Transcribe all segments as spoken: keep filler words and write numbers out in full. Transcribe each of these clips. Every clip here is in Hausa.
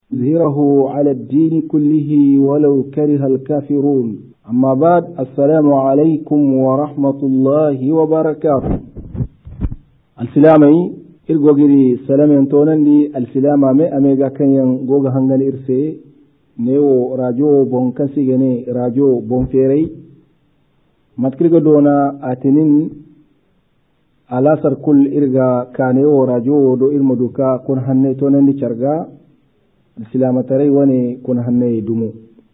ليظهره على الدين كله ولو كره الكافرون. أما بعد، السلام عليكم ورحمة الله وبركاته. السلامي إرغوغيري سلام ينتونن دي السلامة مي أميغا كنين غوغا هنغان إرسي نيو راجو بون كنسيغني راجو بون فيري ماتكريغو دونا آتنين alasar kul irga kanewo rajo do irma duka kun hanne to nan carga islamatarai wani kun hanne dumu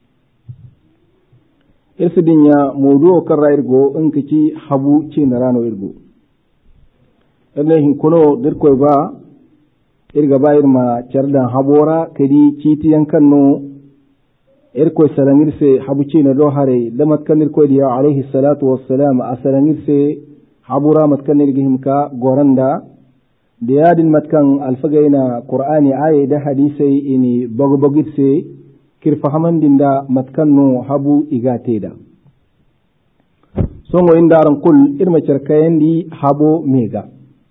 irsidinya modu karra irgo in kici habu ci na rano irgo erne hin kuno dirko ba irga ba irma cardan habora kadi citi yankanno irko salangirse habu ci na do hare da makkan irko diya alaihi salatu wassalam asalangirse habura matkan nirgihim ka goranda da yadin matkan alfagaina qur'ani aye da hadisai ini bogbogitse kirfa hamandin da matkan no habu igate da songo inda ran kul irma cerkayandi habo mega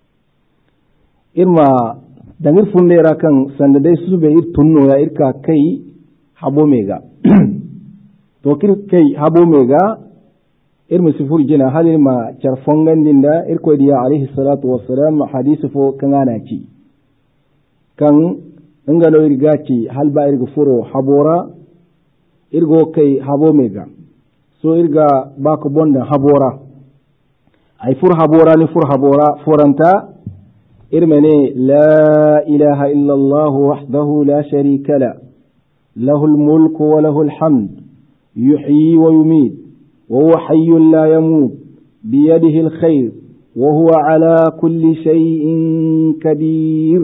irma dangir funde rakan sanda dai su be ir tunno ya irka kai habo mega to kir kai habo mega irma sifur jina halin ma carfongan dinda irko diya alaihi salatu wassalam hadisi fo kangana ci kan ingano irga ci halba irga furo habora irgo kai habo mega so irga baka bonda habora ay fur habora ni fur habora foranta irmene la ilaha illa allah wahdahu la sharika la lahu almulku wa lahu alhamd yuhyi wa yumiit وهو حي لا يموت بيده الخير وهو على كل شيء قدير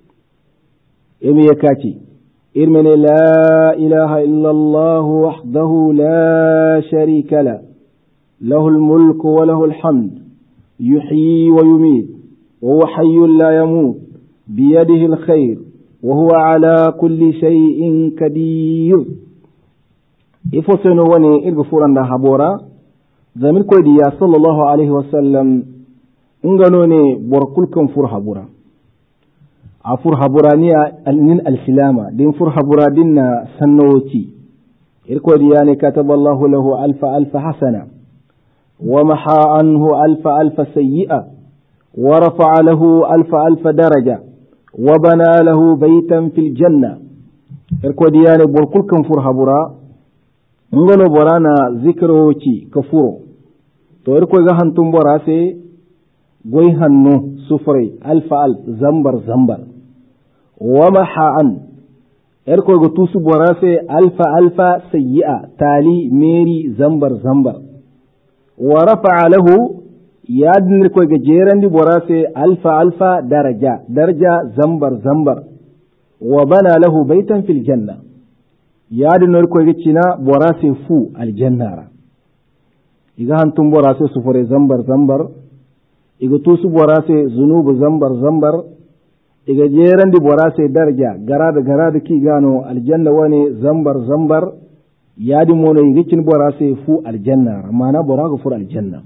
إمي يكاتي إرمن لا إله إلا الله وحده لا شريك له له الملك وله الحمد يحيي ويميت وهو حي لا يموت بيده الخير وهو على كل شيء قدير ifo seno wani irga furanda habora zamir koydi ya sallallahu alaihi wasallam ingano ne borkulkan fur habura a fur habura ni nin alsilama din fur habura dinna sannoci irkoydi ya ne kataballahu lahu alfa alfa hasana wa maha anhu alfa alfa sayyi'a wa rafa'a lahu alfa alfa daraja wa bana lahu baytan fil janna irkoydi ya ne borkulkan fur habura ngano borana zikroci kafuro to irko ga hantun bora sai goy hannu sufrai alfa alf zambar zambar wa maha'an irko ga tusu bora sai alfa alfa sayyi'a tali meri zambar zambar wa rafa'a lahu yadin irko ga jerandi bora sai alfa alfa daraja daraja zambar zambar wa bana lahu baitan fil janna yadin na riko yake na borase fu aljannara iga hantun borase su fure zambar zambar iga tusu borase zunubu zambar zambar iga jeran di borase daraja gara da gara da ki gano aljanna wani zambar zambar yadin mono iga kin borase fu aljannara mana boraga fur aljanna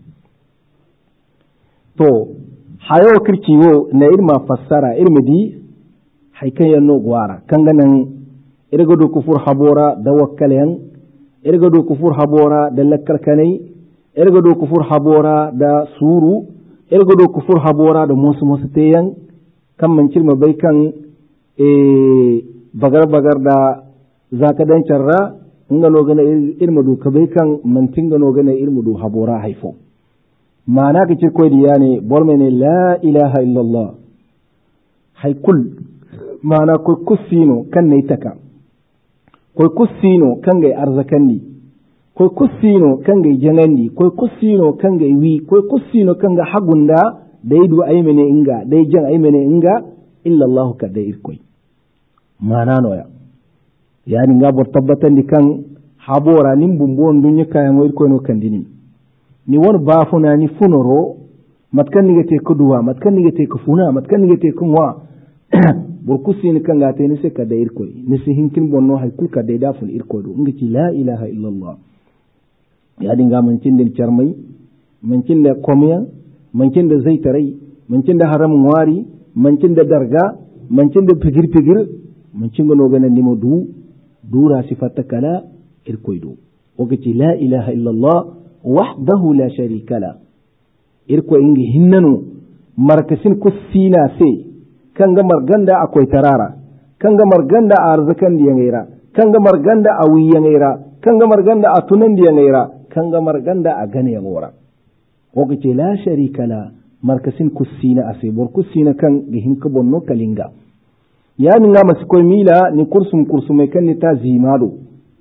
to hayo kirkiwo na irma fassara irmidi haikan yanno gwara kanganan irga do kufur habora da wakkalen irga do kufur habora da lakkalkanai irga do kufur habora da suru irga do kufur habora da musu musu teyan kan mancir mabai kan e bagar bagar da zaka dan charra inga no gana irma do kabai kan mantinga no gana irma do habora haifo mana kace koy diya ne bormene la ilaha illallah haykul mana ko kusino kan ne taka koy kussino kangay arzakandi koy kussino kangay jangandi koy kussino kangay wi koy kussino kanga hagunda daydu aymene inga day jang aymene inga illa allah ka day irkoy manano ya yani nga bor tabbatandi kan habora nim bumbon dunya kay mo irkoy no kandini ni won bafuna ni funoro matkan ni gete kuduwa matkan ni gete kufuna matkan ni gete kunwa burkusi ni kanga te ni se kada irkoy ni se hinkin bonno hay kul kada da ful irkoy do ngati la ilaha illa allah ya dinga man cinde charmai man cinde komiya man cinde zaitarai man cinde haram wari man cinde darga man cinde pigir pigir mun cinga no ganan nimo du dura sifata kala irkoido wakati la ilaha illallah wahdahu la sharika la irko ingi hinnanu markasin kusina se kanga marganda akwai tarara kanga marganda a arzakan diyan gaira kanga marganda a wiyan gaira kanga marganda a tunan diyan gaira kanga marganda a gane ya gora wakati la sharika la markasin kusina ase bor kusina kan gihin ka bonno kalinga ya ninga masu koy mila ni kursum kursumai kan ni ta zimado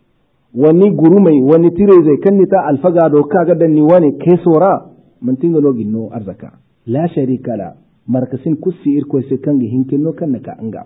wani gurumai wani tire zai kan ni ta alfaga do kaga dan ni wani kesora mun tinga no ginno arzaka la sharika la markasin kusi irko sai kan gihin kinno kan naka anga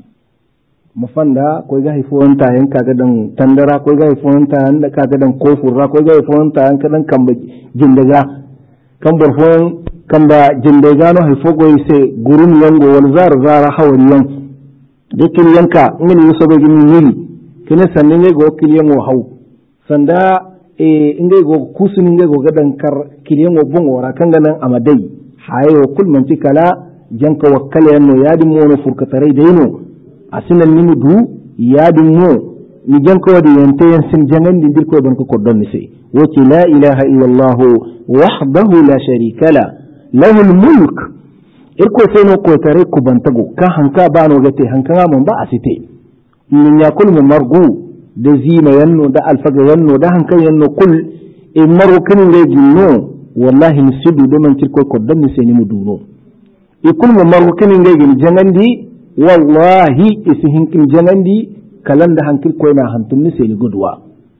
mafanda koy ga hifon ta yan kaga dan tandara koy ga hifon ta yan kaga dan kofurra koy ga hifon ta yan kadan kan jindaga kan barfon kan da jindaga no hifo goy sai gurum yango wal zar zara hawariyan de kiliyanka ngini yusobe gini nili kene sanne nge go kiliyan wo haw sanda e nge go kusuni nge go gadan kar kiliyan wo bongo ra kanga nan amadai hayo kul manti kala janka wakkale no yadi mono furkatare deino asinan nimu du yadi mo ni janka wadi yente yansin jangan dindir ko don ko don ni sai wati la ilaha illa allah wahdahu la sharika la lahu al-mulk irko sai no ko tare ku bantago ka hanka ba no gate hanka mun ba asite min ya kul mun margu da zima yanno da alfaga yanno da hanka yanno kul in maru kin le jinno wallahi misidu do man cirko ko dan sai ni muduno e kul mun margu kin le gin janandi wallahi isihin kin janandi kalan da hankil ko na hantun ni sai ni gudwa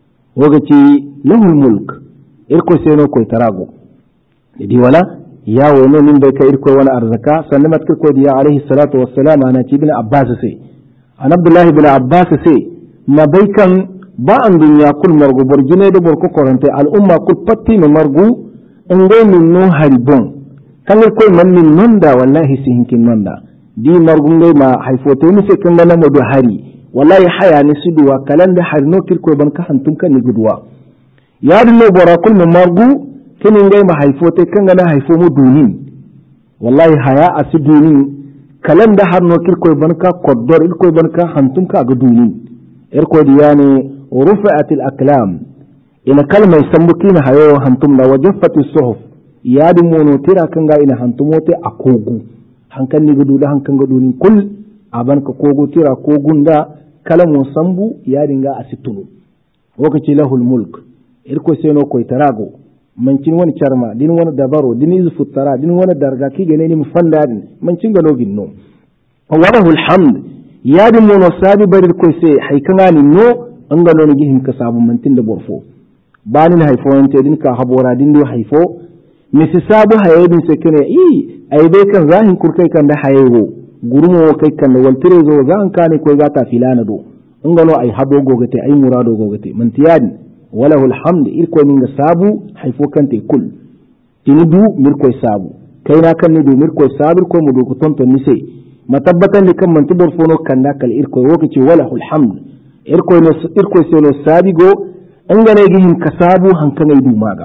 wagaci lahul mulk irko sai no ko tarago idi wala ya wani min bai ka irko wani arzaka sannan matkar ko diya alaihi salatu wassalam ana ci ibn abbas sai an abdullahi ibn abbas sai na bai kan ba an dunya kul margu borjine da borko korante al umma kul patti no margu ngo min no haribon kan ko man min nonda wallahi sihinkin nonda di margu ngai ma haifote ni sai kan na modu hari wallahi haya ni suduwa kalanda har no kirko ban ka hantum kan ni gudwa ya dinno bora kul margu kinin gai ma haifo te kan gana haifo mu dunin wallahi haya a su dunin kalan da har no kirko ban ka koddor irko ban ka hantum ka ga dunin irko diya ne rufa'atil aklam ina kalmai sambuki na hayo hantum na wajaffati suhuf ya din mono tira kan ga ina hantumo te a kogu hankan ni gudu da hankan ga dunin kul aban ka kogu tira kogun da kalamo sambu ya dinga a situnu lokaci lahul mulk irko sai no koy tarago mancin wani charma din wani dabaro din izu futara din wani darga ki gane ni mufanda din mancin gano ginno walahu alhamd ya din mono sabi bari ko sai haikanga ni no an gano ni gihin ka sabu mantin da borfo bani na haifo wante din ka habora din do haifo misi sabu haye din sai kene i ai dai kan zahin kurkai kan da hayewo gurumo kai kan da waltire zo zan kane ko gata filana do an gano ai habo gogate ai murado gogate mantiyadi وله الحمد إلكو من سابو حيفو كنت كل تندو ملكو سابو كينا كان ندو ملكو سابو كو مدو كتنط النسي ما تبتا لكم من تبور فونو كان ناك الإلكو وكتي وله الحمد إلكو إلكو سيلو سابقو أنغا نيجيهم كسابو هنكا نيدو ماغا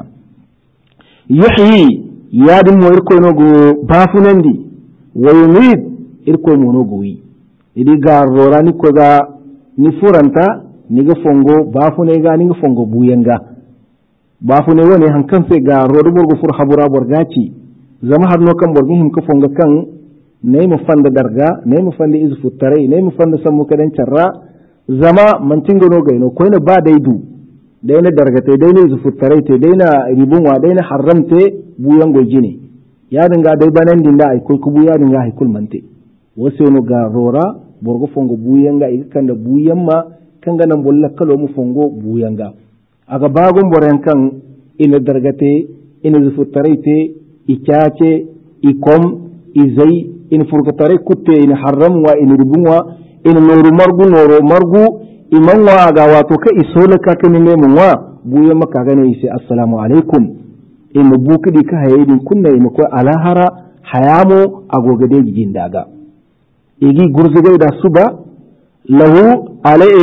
يحيي يادم وإلكو نوغو بافو نندي ويميد إلكو منوغوي إدي غار روراني كوغا نفورانتا niga fongo bafune ga niga fongo buyenga bafune woni hankan fe ga rodo borgo fur habura borgaci zama har no kan borgo him ko fonga kan nay mu fanda darga nay mu fanda izu futare nay mu fanda sammu kadan charra zama man tingo no gaino ko ne ba daidu dayna darga te dayna izu futare te dayna ribunwa dayna haramte buyango jini ya dinga dai banan dinda ay ko ku buya dinga ay kul mante wose no ga rora borgo fongo buyenga ikan da buyamma kanga nan bolla kalo mu fongo buyanga aga bagon boren kan ina dargate ina zufutarite ikace ikom izai in furgatare kutte ina haram wa ina ribunwa ina noru margu noro margu iman wa aga wato ka isola ka kan ne mun wa buye maka gane sai assalamu alaikum ina bukidi ka hayedin kunna ina ko alahara hayamo agogade gigin daga igi gurzugai da suba lahu عليه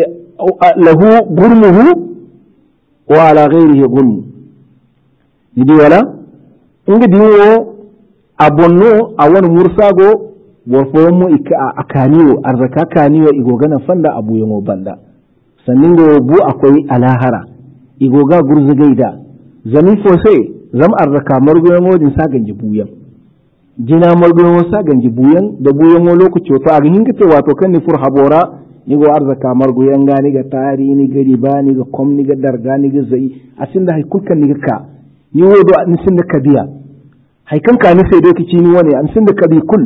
له غرمه وعلى غيره غرم ندي ولا انغ ديو ابونو اون مرساغو borfo mu ika akaniyo arzaka kaniyo igogana fanda abu yango banda sannin go bu akwai alahara igoga gurzu gaida zami fose zam arzaka margo yango din sagan jibuyan jina margo yango sagan jibuyan da buyan wo lokaci to a gihin kite wato kan ni fur habora ni go arzaka margo yanga ni ga tari ni ga riba ni ga kom ni ga darga ni ga zai asinda hay kulkan ni ga ka ni wodo an sin da kabiya haikan ka ni sai doki ci ni wani an sin da kabi kul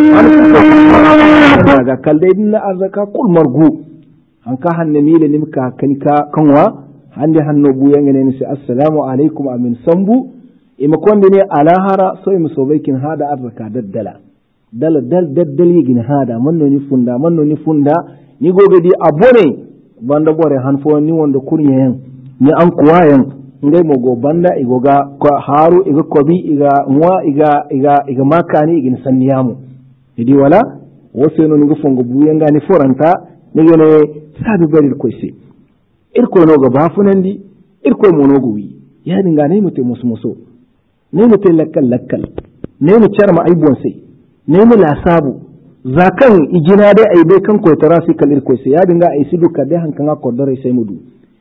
an ga kalde din na arzaka kul margo an ka hanne mi le nimka kanika kanwa hande hanno buyan ne ni sai assalamu alaikum amin sambu ima konde ne alahara so im sobaikin hada arzaka daddala dala dal daddali gin hada manno ni funda manno ni funda ni gobe di abone banda bore hanfo ni wonda kurnya yan ni an kuwayan ngai mo go banda igoga ko haru iga kobi iga mwa iga iga iga makani igin sanniyamu idi wala woseno ni gufongo buyanga ni foranta ni gene sabi bari koisi irko no go bafunandi irko mo no go wi ya dinga ne mutai musu muso ne mutai lakkal lakkal ne mu charma aibon sai ne mu lasabu zakan ijina dai ai bai kan koitara sai kalir koisi ya dinga ai sidu ka dai hankan akordare sai mudu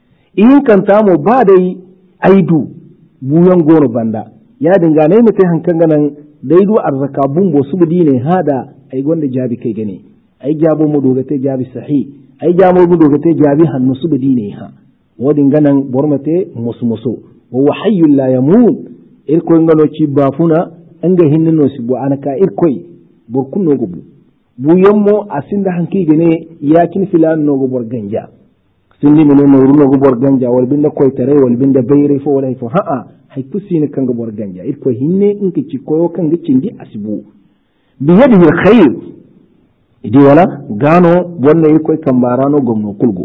in kan tamo ba dai aidu buyan goro banda ya dinga ne mutai hankan ganan daidu arzaka bumbo su budi ne hada ai gonda jabi kai gane ai jabo mu dogate jabi sahi ai jamo mu dogate jabi hannu su budi ne ha wadin ganan bormate musu musu wa hayyul la yamut irko ngano ci bafuna anga hinno si bo anaka irkoi borkun no gobu bu yammo asinda hanki gane yakin filan no go bor ganja sindi mino no runo go bor ganja wal binda koy tare wal binda bayre fo wala fo haa hay kusina kanga bor ganja irko hinne inki ci koyo kanga cindi asibu bi yadihi alkhair idi wala gano wonna irko kambarano gomno kulgo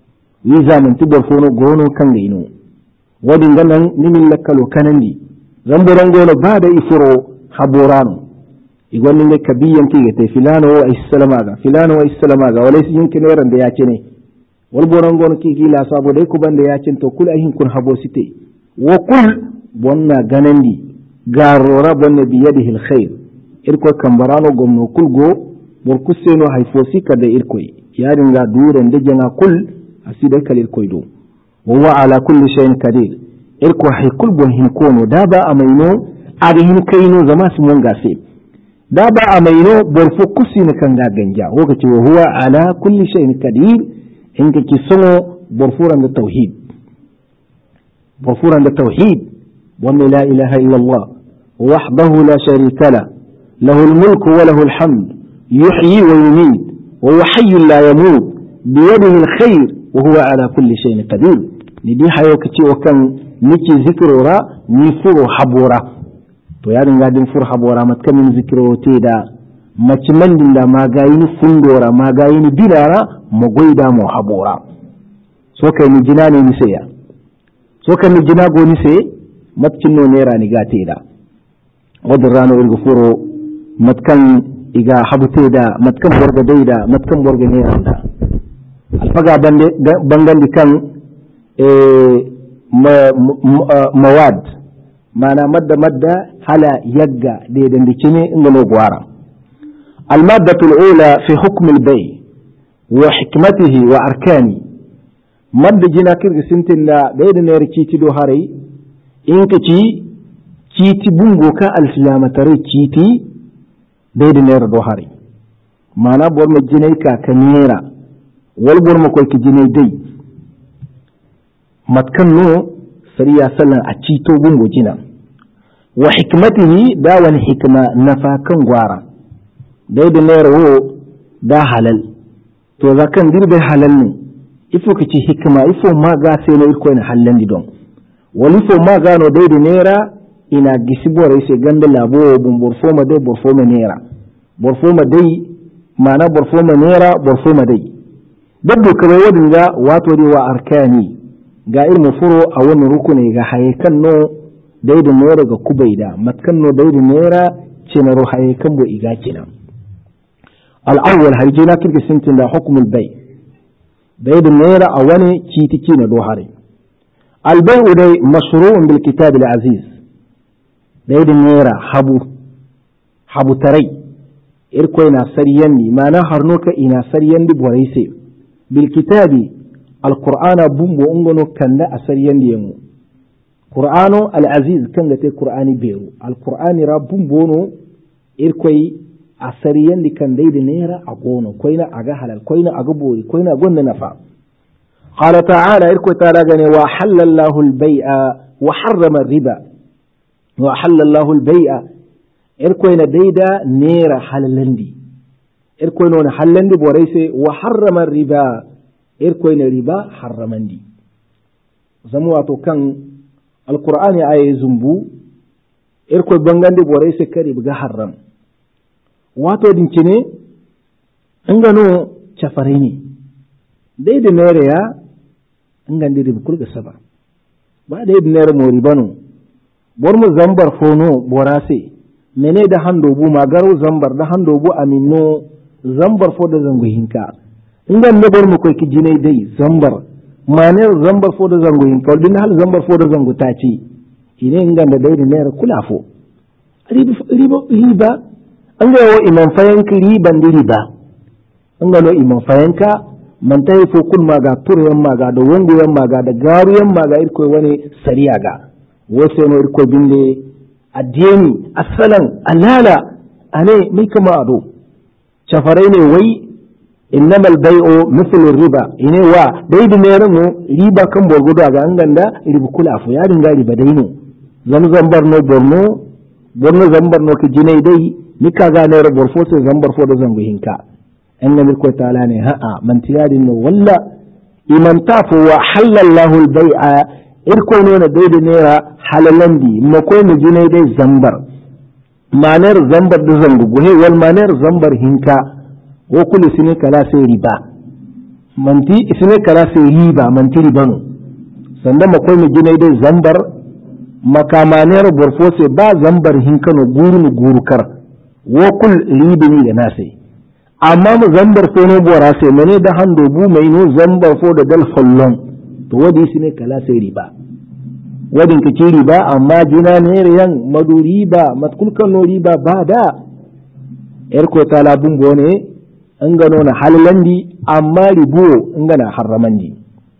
wi zaman ti bor fono gono kanga ino wadin ganan nimin lakkalo kanandi zamboran gono bada ifuro haborano igonni ne kabiyan ki te filano wa issalama ga filano wa issalama ga wala sin kineran da yace ne wal boran gono ki gila sabo dai ku banda yace to kul ahin kun habo site wa kul bonna ganandi garora bonna bi yadihi alkhair irko kambarano gomno kulgo bor kuseno hayfosi kada irkoy yarin ga duren de jana kul asida kal irkoy do wa ala kulli shay'in qadir irko hay kul bon hin kono daba amaino adi hin kaino zama su mon gase daba amaino bor fo kusina kan ga ganja wokaci wa huwa ala kulli shay'in qadir inka kisomo bor furan da tauhid bor furan da tauhid wa la ilaha illa allah wahdahu la sharika la lahu almulku wa lahu alhamd yuhyi wa yumiit wa huwa hayyun la yamut bi yadihi alkhair wa huwa ala kulli shay'in qadir ni di hayo kace wa kan niki zikrora ni furo habora to ya dinga din furo habora matkamin zikro te da mace mandin da magayini fundora magayini bilara magoida mo habora so kai ni jina ne ni saya so kai ni jina go ni sai matkin no nera ni gate da wadin rano irgo furo matkan iga habute da matkan borga daida matkan borga nera da alfaga bande bangandi kan eh مواد معنى مادة مادة هلا يجا دي دندكيني انغلو غوارا المادة الأولى في حكم البيع وحكمته وأركانه مادة جنا كيرغ سنتنا دي دنير كيتي دو هاري إنك تي كيتي بونغو كا الفلامة تري كيتي دي دنير دو هاري معنى بورم جني كا كنيرا والبورم كويك جني دي matkanno sariya sallan a cito gungo jina wa hikmatihi da wani hikma nafa kan gwara dai da nero da halal to zakan dirbe halal ne ifo kace hikma ifo ma ga sai no irko ne halal di don wali fo ma ga no dai da nera ina gisibore sai ganda labo bumbur foma dai bor foma nera bor foma dai mana bor foma nera bor foma dai dabbo kamar wadin ga wato dai wa arkani ga ilmu furo a wani rukuni ga hayekan no daidin nera ga kubaida matkan no daidin nera cinaro hayekan bo iga kina al'awwal harjina kirki sintin da hukumul bai daidin nera a wani kitiki na dohare albai'u dai mashru'un bil kitab al aziz daidin nera habu habu tarai irko ina sariyandi mana harnoka ina sariyandi boraise bil kitabi alqur'ana bumbo ungono kanda a sariyandi yemu qur'ano al aziz kanga te qur'ani beru alqur'ani ra bumbo no irkoy a sariyandi kan dai nera a gono koina aga halal koina aga bori koina gonna nafa qala ta'ala irko ta'ala gane wa halallahu al bai'a wa harrama ar-riba wa halallahu al bai'a irko ina daida nera halalandi irko ina halalandi borai sai wa harrama riba irko ina riba harramandi zamu wato kan alqur'ani ayi zumbu irko bangandi borai sai kare buga haram wato dinkine an gano cafare ne daida nera ya an gandi riba kulga saba ba daida nera mori bano bor mu zambar fono borase mene da hando bu magaro zambar da hando bu amino zambar fo da zango hinka ingan ne bor mu koy ki jinay dai zambar mane zambar fo da zango hinka din hal zambar fo da zango taci ine ingan da dai ne kula fo riba riba riba an ga wo imam fayanka riban di riba an ga no imam fayanka man tay fo kul maga turyan maga da wongo yan maga da garu yan maga irko wani sariya ga wose no irko binde addini asalan alala ane mai kama ado shafarai ne wai innamal bai'u mithlu riba ine wa dai da ne ramo riba kan borgodo ga an ganda riba kula fu ya dinga riba dai no zan zambar no borno borno zambar no ki jinai dai nika ga ne rabor fo sai zambar fo da zango hinka an nabi ko ta'ala ne ha'a man tiyadin no walla iman tafu wa halallahu al bai'a irko ne na dai da nera halalandi makoy mu jinai dai zambar manar zambar da zangu guhe wal manar zambar hinka wo kullu sine kala sai riba manti sine kala sai riba manti ribano sanda makoy mu jinai dai zambar makamaner borfo sai ba zambar hinka no guru no guru kar wo kul ribini da nase amma mu zambar sai no bora sai mene da hando bu mai no zambar fo da dal follon to wadi sine kala sai riba wadin ka ce riba amma jina ne riyan madu riba matkulkan no riba ba da yar ko ta labun bone an gano na halalandi amma ribo an gana harramandi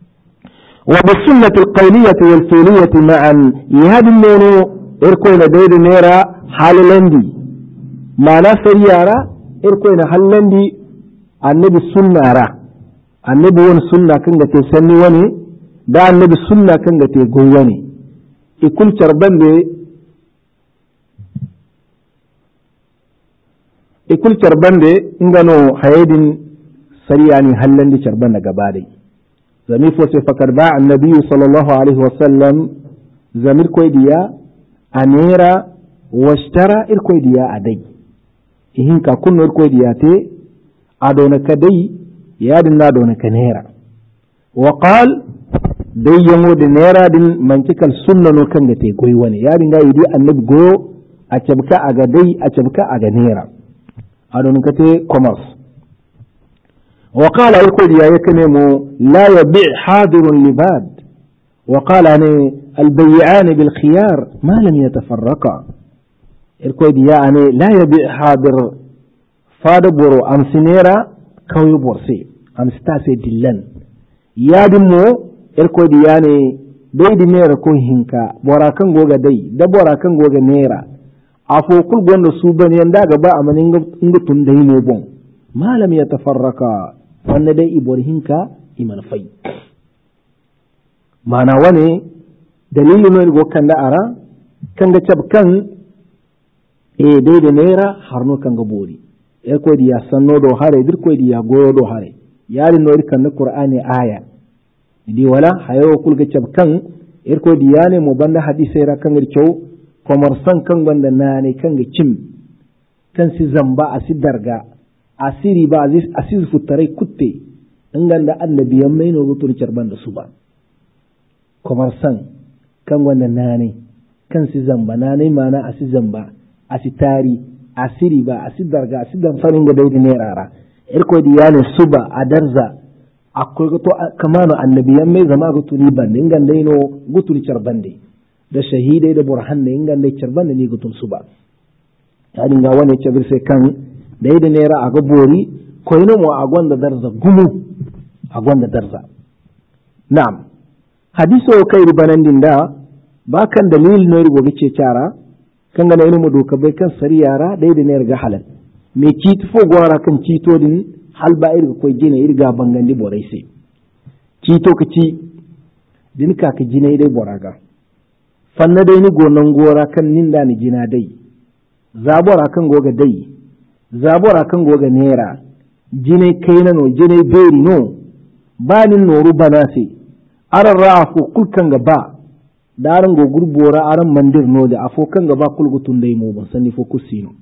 wa bi sunnati alqawliyati wal fi'liyati ma'an yadin nono yar ko na dai nera halalandi mana sariyara yar ko na halalandi annabi sunnara annabi wani sunna kan ga te sanni wani da annabi sunna kan ga te goyi ne ikul carbande ikul carbande ingano hayedin sariyani hallandi carbanda gabadai zami fo se fakar ba annabi sallallahu alaihi wasallam zamir koydiya anera washtara ir koydiya adai ihin ka kunno ir koydiya te adona kadai yadin na dona kanera wa qal dai yango da naira din mancikal sunna no kan ga te goyi wani ya dinga yi annabi goyo a cabka a ga dai a cabka a ga naira a don ka te commerce wa qala al-qul ya yakne mu la yabi' hadirun libad wa qala ne al-bay'an bil khiyar ma lam yatafarraqa il-qul ya ne la yabi' hadir fada boro am sinera kawai borse am stase dillan ya dimmo irko diya ne dai di nera ko hinka bora kan goga dai da bora kan goga nera afo kul gondo su bane yanda ga ba amanin ngutun dai ne bon malam ya tafarraka wanne dai ibor hinka iman fai mana wane dalilin ne go kan da ara kan ga cabkan e dai da nera harno kan ga bori irko diya sanno do hare dirko diya goyo do hare yari no irkan na qur'ani aya di wala hayo kulga cabkan irko diyane mo banda hadisi ra kan ircho komarsan kan banda nane kan ga cim kan si zamba asi darga asiri ba aziz asiz futare kutte inganda annabiyan mai no gutur carban da su ba komarsan kan banda nane kan si zamba nane mana asi zamba asi tari asiri ba asi darga asi dan farin ga dai ne rara irko diyane suba adarza akwai gato kamano annabiyan mai zama ga tuni bande ingan dai no gutul charbande da shahidai da burhan ne ingan dai charbande ne gutul su ba ya dinga wani chabir sai kan da da nera aga bori koyno mo agonda darza gumu agonda darza na'am hadiso kai ribanandin da ba kan dalil no rigo gice cara kan ga ilmu doka bai kan sariyara da da nera ga halal me kiti fo gwara kan cito din hal ba irga koy jina irga bangandi borai sai cito ka ci din ka ka jina dai boraga fanna dai ni gonan gora kan ninda ni jina dai zabora kan goga dai zabora kan goga nera jine kaina no jine beri no banin noru banase aran ra'afo kulkan ga ba daran go gurbora aran mandir no da afo kan ga ba kulgutun dai mo ban sani fo kusino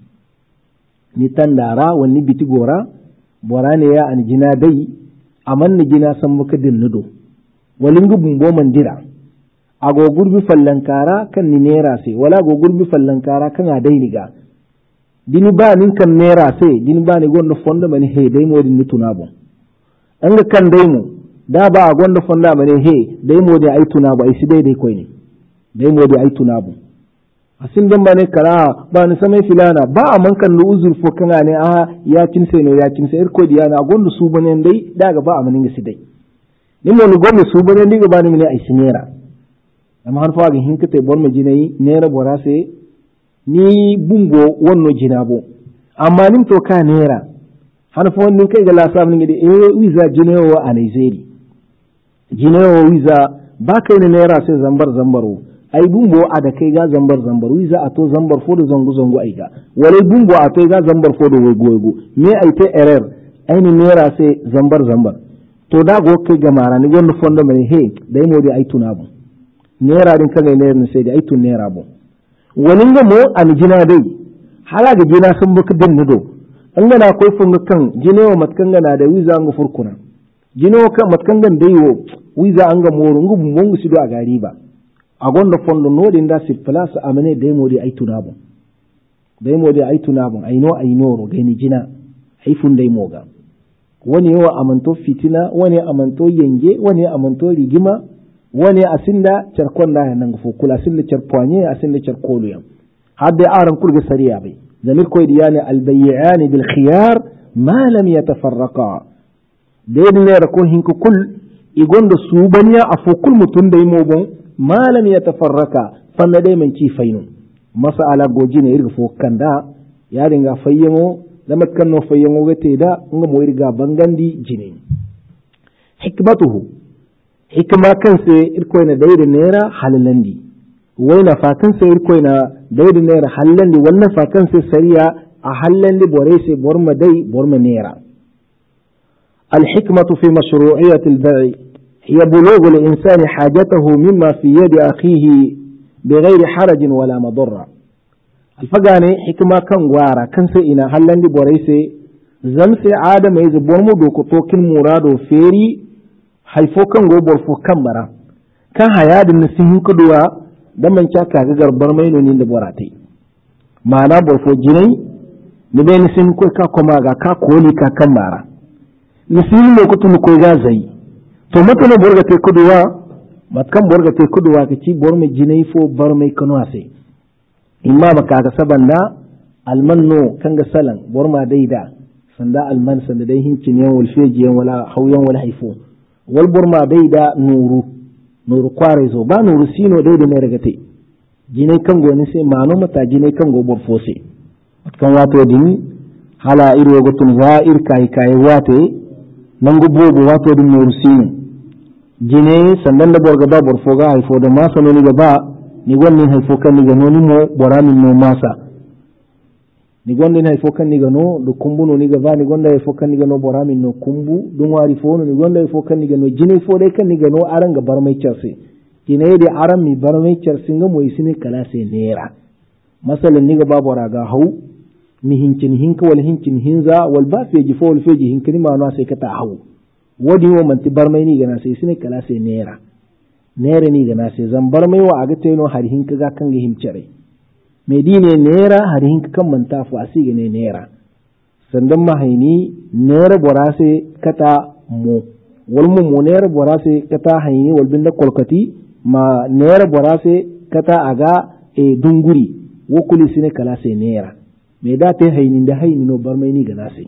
ni tandara wani biti gora bora ne ya an jina dai aman ni jina san muka dinnudo walin gubun bo mandira ago gurbi fallankara kan ni nera sai wala go gurbi fallankara kan a dai niga dini ba nin kan nera sai dini ba ni gondo fonda mani he dai modi ni tunabo an ga kan dai mu da ba a gondo fonda mani he dai modi ai tunabo ai sidai dai koi ne dai modi ai tunabo asin dan ba ne kara ba ni samai filana ba a man kan uzur fo kan ne a ya cin sai ne ya cin sai irko diya na gondo su bane dai daga ba a manin ga sidai ni mo ni gondo su bane diga ba ni ne ai sinera amma har fa ga hinkate bor me jinai nera borase ni bungo wonno jinabo amma nim to ka nera har fa wannan kai ga lasam ni e wiza jinewo a Nigeria jinewo wiza ba kai ne nera sai zambar zambaro ai bungo a da kai ga zambar zambar wiza a to zambar fo da zangu zangu ai ga wale bungo a to ga zambar fo da wego wego me ai te error ai ni nera sai zambar zambar to da go kai ga mara ni wonno fondo mai he dai modi ai tunabo nera din kaga nera sai da ai tun nera bo wani ga mo an jina dai hala ga jina sun buka din nado an gana koi funga kan jinewa matkan gana da wiza an ga furkuna jinewa kan matkan gan dai wo wiza an ga moro ngu mongu sido a gari ba a gonda fondo no din da si plus amane dai modi ai tunabo dai modi ai tunabo ai no ai noro ga ni jina ai fun dai moga wani yawa amanto fitina wani amanto yenge wani amanto rigima wani asinda charkon da nan gufo kula asinda charpoanye asinda charkolu yam hadde aran kurga sariya bai zamir koy diyani albay'ani bil khiyar ma lam yatafarraqa deedin ne ko hinku kul igondo subaniya afukul mutun dai mo bon ma lam yatafarraqa fanna dai man ci fainu masala gojine irga fo kanda ya dinga fayyamo lama kanno fayyamo gate da ngamo irga bangandi jini hikmatuhu hikma kansa irkoyna dayda nera halalandi wayna fa kansa irkoyna dayda nera halalandi wannan fa kansa sariya a halalandi borese borma dai borma nera الحكمة في مشروعية البيع هي بلوغ الإنسان حاجته مما في يد أخيه بغير حرج ولا مضرة الفقاني حكمة كان وارا كان سئنا هلندي بوريسي زمسي عادة ميز بورمو دوكو توكين مرادو فيري haifo kan gobar fo kan bara kan hayadin nasihin kuduwa dan man ka ga garbar mai nonin da boratai mana borfo jinai ni bai nisin ko ka koma ga ka koli ka kan bara nisin ne kutun ko ga zai to matana borga te kuduwa matkan borga te kuduwa ka ci bor mai jinai fo bar mai kano ase imma baka ga sabanda almanno kan ga salan bor ma daida sanda alman sanda dai hincin yan walfeji yan wala hauyan wala haifo walbur ma bai da nuru nuru kware zo ba nuru sino dai da ne ragate jinai kan goni sai mano mata jinai kan go bor fose kan wato din hala iro go tun za'ir kai kai wate nan go bobo wato din nuru sino jinai sandan da borga ba bor foga hay fo da masa no ni ga ba ni gonni hay fo kan ni ga no ni mo boramin no masa ni gonde hay fo kan ni ga no do kumbu no ni ga ba ni gonde hay fo kan ni ga no boramin no kumbu dum wari fo no ni gonde hay fo kan ni ga no jine fo dai kan ni ga no aran ga bar mai charse jine de aran mi bar mai charse nga mo isine kala se nera masalan ni ga ba bora ga hau mi hincin hinka wal hincin hinza wal ba feji fo wal feji hinka ni ma no sai ka ta hau wodi wo man ti bar mai ni ga na sai isine kala se nera nera ni ga na sai zan bar mai wa aga teno har hinka ga kan ga himcare medine nera har hinka kan manta fu asige ne nera sandan mahaini nera borase kata mo wal mu mo nera borase kata haini wal binda kolkati ma nera borase kata aga e dunguri wokuli sine kala se nera me da ta hainin da haini no barmai ni ga nase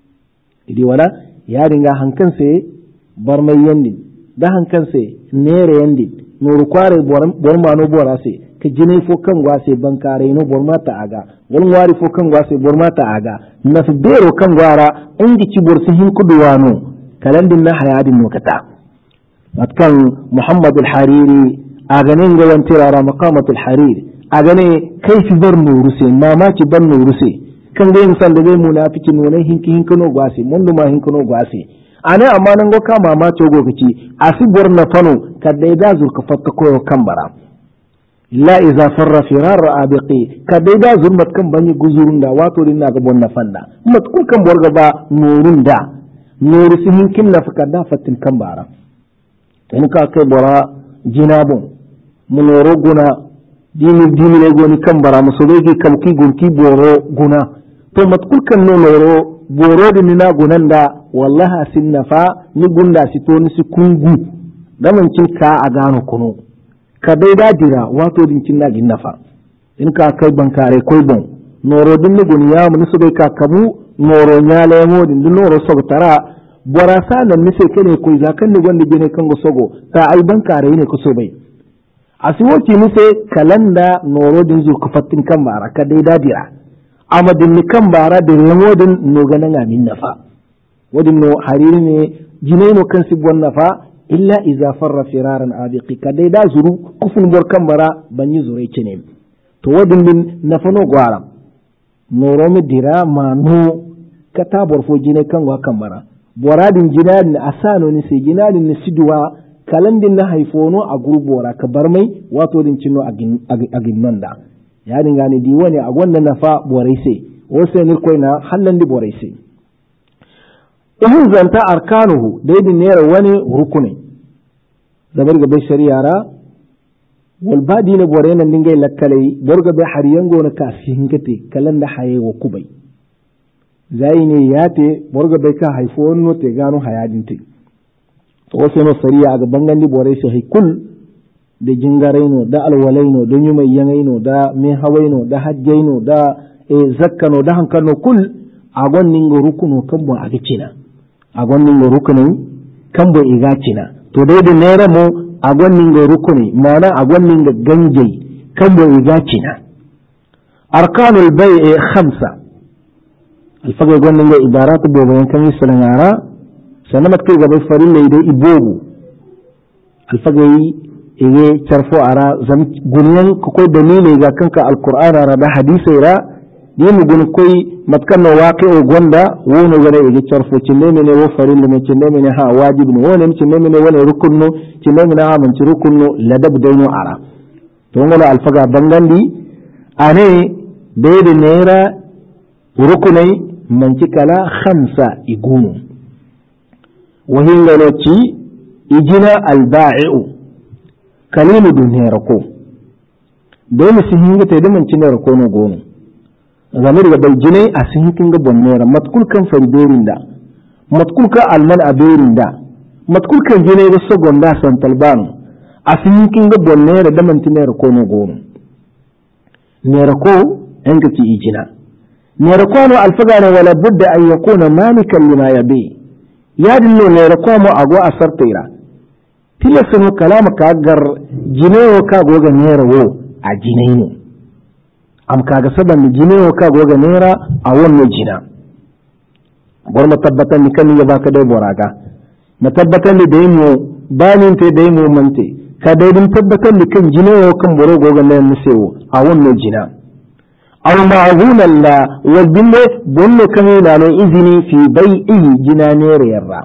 idi wala ya dinga hankan sai barmai yandin da hankan sai nere yandin no rukware borma no bora sai ka jine fo kan gwase bankare no borma ta aga wal wari fo kan gwase borma ta aga na su bero kan gwara ingi ci borsi hin kuduwano kalandin na hayadin no kata matkan muhammad al-hariri agane ga wantirara maqamat al-hariri agane kaifi bar nuruse mamaki bar nuruse kan ga yin sanda zai munafiki nune hinki hinkano gwase mundu ma hinkano gwase ane amma nan go kama ma to go kici asibur na fano kadai da zurka fakka koyo kan bara illa iza farra firar abiqi kadai da zurmat kan banyi guzurun da wato din na ga bonna fanda mat kun kan borga ba nurun da nuru si hinkin na fakka da fatin kan bara in ka kai bora jinabun munoro guna dini dini ne goni kan bara musulegi kalki gunki boro guna to matkul kan no loro boro din na gunan da wallahi sinna fa ni gunda si to ni si kungu da man cin ka a gano kuno ka dai da dira wato din cin na ginna fa in ka kai bankare koi bon noro din ni gun ya mun su bai ka kabu noro nyale mo din noro so tara bora sa nan ni sai kene koi zakan ni gonda gene kan go sogo ta ai bankare ne ko so bai asiwoki nise kalanda noro din zu kufatin kan bara ka dai dadira amma din ni kan bara da remodin no ganan amin nafa wadin no hariri ne jinai no kan sibwan nafa illa iza farra firaran abiqi ka dai da zuru kufun bor kan bara ban yi zurai cine to wadin din nafa no gwara noro mi dira ma no kata bor fo jinai kan wa kan bara boradin jinan asano ni se jinan ni sidwa kalandin na haifono a gurbora ka bar mai wato din cinno a ginnon da ya dinga ne di wani a wannan na fa borai sai wasu ne koi na hallan di borai sai ihun zanta arkanuhu daidin ne wani rukuni zabar ga bai shari'a ra wal badi ne borai nan dinga lakkalai borga bai har yango na ka singate kalanda haye wa kubai zai ne yate borga bai ka haifono te gano hayadin te wasu no sariya ga bangan libore shi kul da jingaraino da alwalaino da nyumai yanaino da me hawaino da hajjaino da e zakkano da hankano kul agon ningo rukuno kambo agicina agon ningo rukuno kambo igacina to dai da nera mo agon ningo rukuni mana agon ningo ganjai kambo igacina arkanul bai'i khamsa alfaga gon ningo ibaratu bobo yankan yisalan yara sannan matkai gaba farin da idai ibogu alfagayi ige carfo ara zam gunyan ko dalilai ga kanka alqur'ana ra da hadisi ra dimu gun koi matkan no waqi'u gonda wono gare ige carfo cinne ne wo farin ne cinne ne ha wajibi ne wono cinne ne wala rukunno cinne ne ha man rukunno ladab daino ara to ngala alfaga bangandi ane dai nera rukunai man kala khamsa igunu وهنغلوتي إجنا البائع كليل دنيركو دون سهنغ تيدي من تنيركو نغونو غامر غبال جني أسهنكنغ بنيرا متكول كان فريدورين دا متكول كان ألمان أبيرين دا متكول كان جني رسوغون دا سنتلبانو أسهنكنغ بنيرا دا من تنيركو نغونو نيركو هنغتي إجنا نيركو الفغانة ولا بد أن يكون مالكا لما يبي yadin no ne rakomo ago asar tira tilasano kalama ka gar jinewo ka goga nera wo a jineino am kaga saban jinewo ka goga nera a wannan jina bor matabbatan ni kan ya baka dai boraga matabbatan ni dai mu banin te dai mu mante ka dai din tabbatan ni kan jinewo kan boro goga nera musewo a wannan jina aw ma'hunan la wadinne bonne kame na no izini fi bai'i jinanere yarra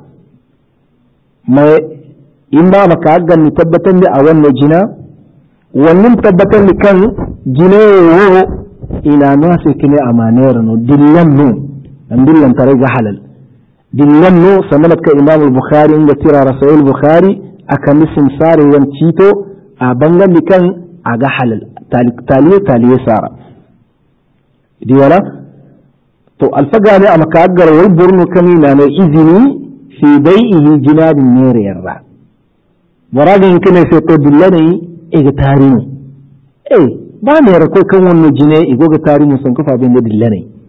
mai imma maka ga ni tabbatan da a wannan jina wannan tabbatan da kan jinewo ina no sai kine amanere no dillan no dillan tare ga halal dillan no samanat ka imam al-bukhari inda tira rasul al-bukhari akan nisin sare yan cito a bangan kan a ga halal taliye taliye sara di wala to alfaga ne a makagar wai burnu kamina ne izini fi bai'ihi jinadin nere yarra waragin kine sai to dillane e ga tarinu eh ba ne rako kan wannan jine igo ga tarinu sun kafa bin da dillane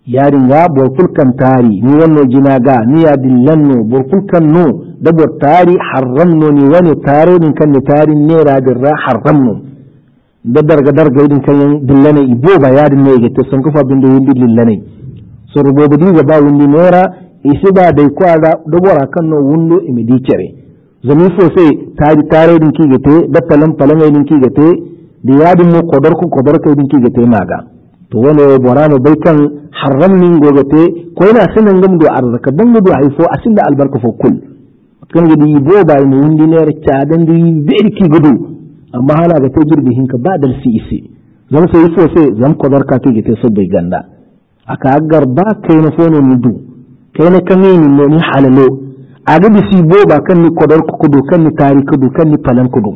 yarin ga borkul kan tari ni wannan jina ga ni ya dillanno borkul kan no da bor tari haramno ni wani tare din kan ni tari ne ra dirra haramno da darga darga din kan dillane ibo ba yadin ne ga to san kufa bin da yin dillane so rubobu di ga ba wundi nera isi ba dai kwa da bora kan no wundo imidi cere zami fo sai tari tare din ki gate da palan palan din ki gate da yadin mu kodar ku kodar kai din ki gate maga to wani borano bai kan haram nin gogate ko yana sanan gam do arzaka dan do haifo asin da albarka fo kul kan gidi bo ba ni wundi ne ra dan di berki gudu amma hala ga te girbi hinka ba dal si isi zam sai fo sai zam kodar ka ke gite so bai ganda aka agar ba kai na fono ni du kai na kan ni no ni halalo aga bisi bo ba kan ni kodar ku kudu kan ni tari kudu kan ni palan kudu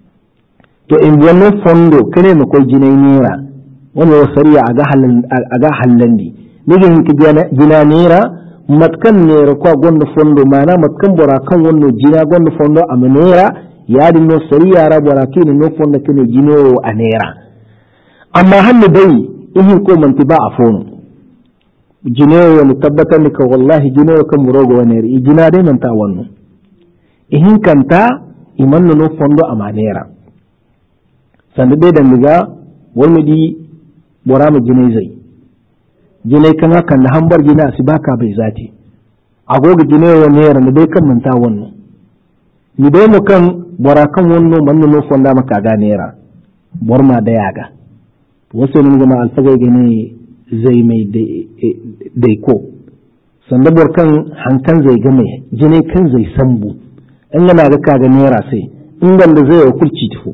to in wannan fondo kane no koy jinai nera wani wasariya a ga hallandi nigin ki jina nera matkan nera kwa gondo fondo mana matkan bora kan wannan jina gondo fondo a nera ya din no sariya ra bora kini no fondo kini jino a nera amma hannu dai ihin ko manti ba a fono jino wani tabbatar ni ka wallahi jino kan murogo wani ri jina dai manta wannan ihin kanta imanno no fondo a manera sanda dai dandiga wani di bora mu jinai zai jinai kan haka na hambar jina su baka bai zati agoga jinai wa nera mu dai kan manta wannan ni dai mu kan bora kan wannan manno no fonda maka ga nera bor ma da yaga wasu mun ga alfagai gane zai mai dai ko sanda bor kan hankan zai ga mai jinai kan zai sambu in yana ga ka ga nera sai in ganda zai kulci tufu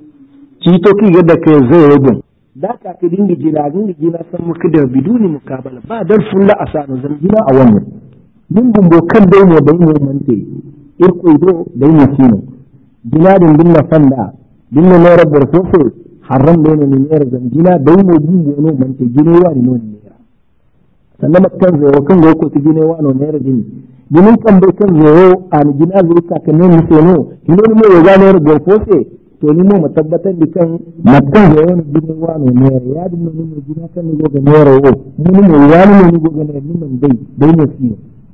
ci to ki ga da kai zai rubun da ka ka dinga jina dinga jina san muka da biduni mukabala ba dan fulla asanu zan jina a wannan din gumbo kan dai ne bai mu mante irko ido dai mu sino jina din dinna fanda dinna ne rabbar sose haram ne ne ne zan jina dai mu gumbo no mante jina wa ni non ne sannan makkan zo kan go ko jina wa no ne rajin dinin kan bai kan zo an jina zo ka kan ne sono kino ne ya ga ne rabbar sose to ni mo tabbatar da kan makkan da wani gidan wani ne ya dinne ni mo gina kan ni goga ne rawo ni mo wani ne ni goga ne ni man dai dai ne shi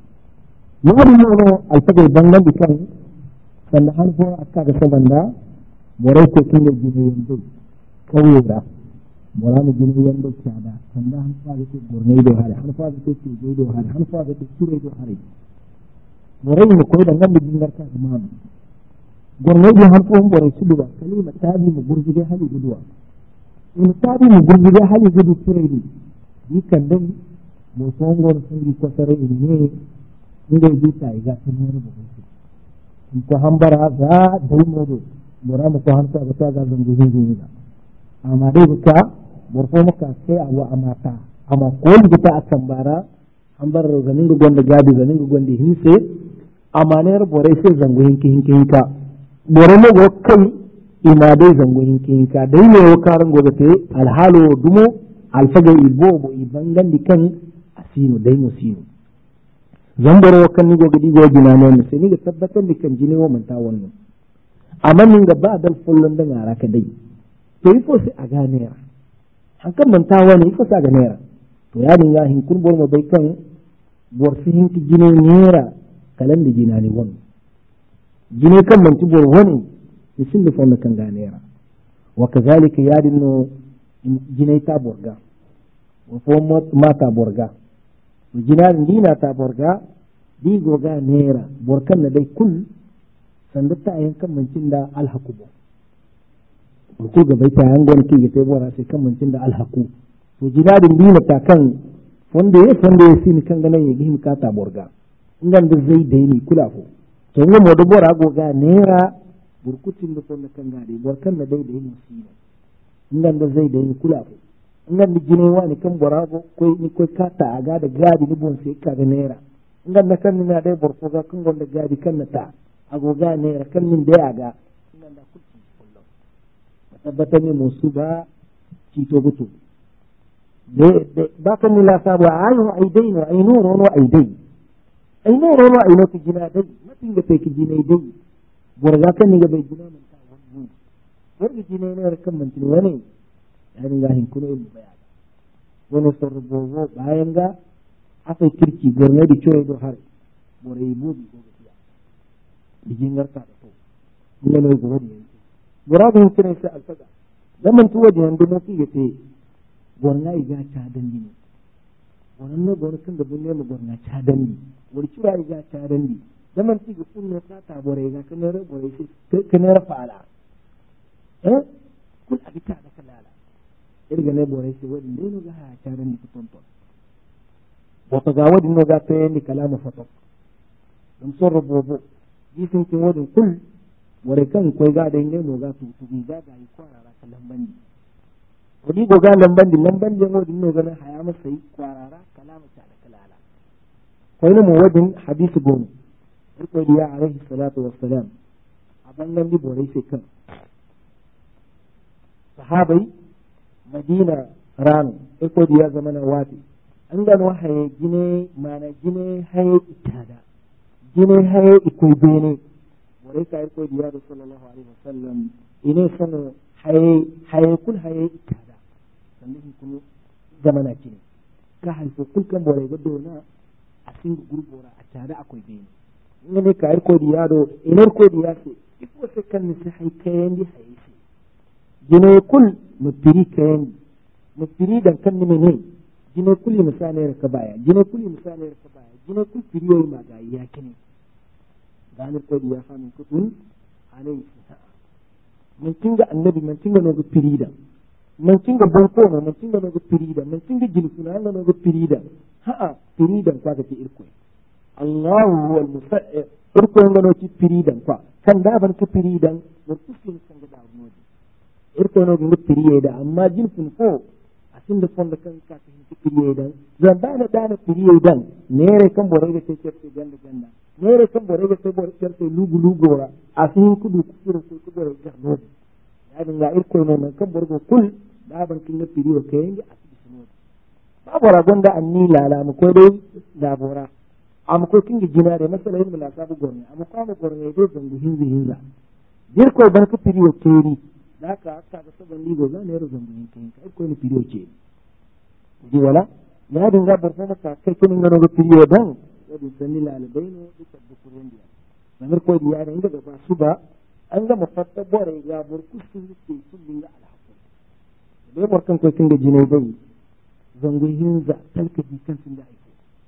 ya dinne no alfagai bangan da kan sanda han ko akka ga sabanda borai ko kin da gidan yando kawira bora mu gidan yando kada sanda han fa ga gornai do hare han fa ga ke do hare han fa ga sure do hare borai mu ko da nan da gidan ka imam gwamnati har ko bore su duba kalima tabi mu gurgide hali guduwa in tabi mu gurgide hali gudu turedi ni kan dan mo songor sun ko sare ne inda yi ta ga sun ne ba in ko hambara ga dai mo do mura mu ko hanka ga ta ga zan gudu ne ga amma dai ka burfo maka sai awa amata amma ko da ta akambara hambar ganin gonda gadi ganin gonda hinse amma ne bore sai zango hinki hinki hinka bore mo go kai ina dai zango hinki hinka dai ne wo karan go te alhalo dumo alfaga ibo bo ibangan dikan asino dai mo sino zambaro kan ni go gidi go jina ne sai ni ga tabbatar dikan jini wo manta wannan amma min ga ba dal fullun da ngara ka dai to ifo sai a gane hankan manta wani ifo sai a gane to ya dinga hin kun bor mo bai kan bor fi hinki jini nera kalan da jina ne wannan jini kan manci bor wani isin da fonna kan ganera wa kazalika yadinno jinai ta borga wa fo mata borga jina dina ta borga di goga nera borkan na dai kul sanda ta ayan kan mancin da alhaqu ko ga bai ta yan gon ki ga bora sai kan mancin da alhaqu to jina din dina ta kan fonde fonde sin kan ganan ya gihim ka ta borga ngan da zai dai ni kula fo to ngo modo bora go ga nera burkutin da fonda kan ga dai borkan da dai dai ni sino ngan da zai dai ni kula fo ngan da jine wani kan bora go ko ni ko kata aga da gadi ni bon sai ka ga nera ngan da kan na dai borko ga kan gonda gadi kan na ta ago ga nera kan min dai aga ngan da kulti kullu tabbata ne musuba cito gutu de ba kan ni la sabu ayu aidain wa ainurun wa aidain ai no rono ai no kijina dai matin ga ki jina dai borga kan ni ga bai jina man ta wannan borga jina ne kan man tin wani yani ga hin kuno ilmu baya wani sarrubo bayan ga aka kirki gorne da cewa do har bore yi bobi ko gaskiya digin garka da to ne ne gobe ne muradin kire sai alfaga dan man tuwa da yanda mutum yace gorna iga ta dandi wannan ne gorna kan da bunne mu gorna ta dandi wani ciwa iga ta dandi dan man tiga sunne ta ta bore ga kan ne bore sai kan ne fa'ala eh kun abita da kalala irga ne bore sai wani ne ga ha ta dandi ku tonton wato ga wadin no ga ta yi kalamu fatok dan son rububu gisin kin wadin kul wore kan koy ga da ne no ga tu tu ga ga yi kwarara kan lambandi wadi go ga lambandi lambandi no din no ga na haya masa yi kwarara kalamu ta da kalala koy no wadin hadisi gon ko diya alaihi salatu wassalam abangan di bore sai kan sahabai madina ran ko diya zamana wati an gano haye gine mana gine haye itada gine haye ikoi bene wore ka ko diya da sallallahu alaihi wasallam ine sano haye haye kul haye itada sannan kuma zamana kine ka halfo kul kan bore ga dona a cikin gurbora a tare akwai bene ne ka ko diya do ine ko diya se iko se kan ni sai kayan di haye se gine kul mutiri kayan mutiri dan kan ni ne jine kulli misalai ka baya jine kulli misalai ka baya jine kulli firiyoyi ma ga ya kine gani ko ya famin kutun alayhi salam mun tinga annabi mun tinga no ga firida mun tinga banko no mun tinga no ga firida mun tinga jilfuna no ga firida ha a firidan kwa ga irko Allahu huwal musa'ir irko ngano ci firidan kwa kan da ban ka firidan mun kuskin kan ga da no irko no ga firiye da amma jilfun ko asin da fonda kan ka ta hinti piriye dan zan dana dana piriye dan nere kan bore ga ce ce ganda ganda nere kan bore ga ce bore ce lugu lugu ora asin kudu kudu ko kudu ga no ya dinga irko no nan kan bore kul da ban kin ga piriye kai ngi asidi suno ba bora gonda anni lala mu ko dai da bora am ko kin gina da masalan mu la sabu gorne am ko mu gorne dai zangu hinzi hinza dirko ban ka piriye keri da ka aka ga saban ligo za ne rozon bin kai kai ko ni piriyo ce di wala ya dinga barfa maka kai kin ngano ga piriyo dan wadi sanni la albaino duka da kuren dia namar ko dia da inda ba su ba an ga mafatta bore ga burku sun ce sun dinga alhaku dai barkan ko kin ga jinai bai zangu hinza talka bi kan sun da aiko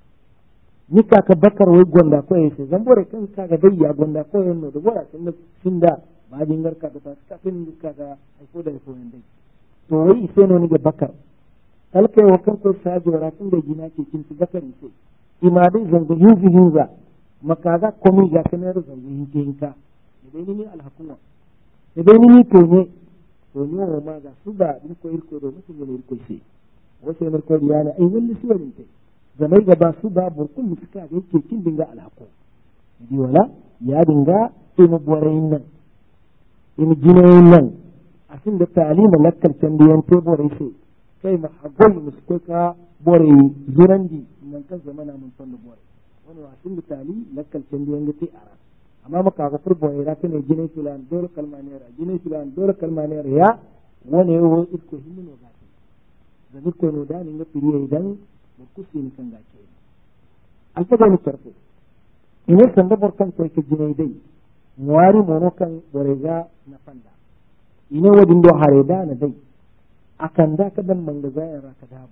ni ka ka bakar wai gonda ko yace zan bore kan ka ga dai ya gonda ko yanno da bora sun da ba jingar ka ta kafin ka ga aiko da aiko dai to wai sai no ni ga bakar kalke wa kan ko saji wara tun da gina ke kin bakari sai imadai zango yuzi hinza makaga komi ga kanar zango hinka dai ni alhakuma dai ni to ne to ni wa ma ga su ba ni ko irko do mutum ne irko sai wace mar ko yana ai walli su wani tai zamai ga ba su ba burkun mutuka ga yake kin dinga alhakuma di wala ya dinga ina borayin nan in jinayin nan a cikin da talima lakkar tambiyan to borai sai kai ma hagol muskoka borai zurandi nan kan zamana mun san da borai wani wasin da tali lakkar tambiyan ga tai ara amma maka ga fur borai ra kana jinai filan dole kalmanera jinai filan dole kalmanera ya wani yo isko hinno ga ta da ko no da ni ga firiye idan mu kusi ni kan ga ke alfaga ni tarfo ina san da barkan ko ke jinai dai muwari mono kan borega na fanda ine wadin do hareda na dai akan da ka dan manga zayan raka da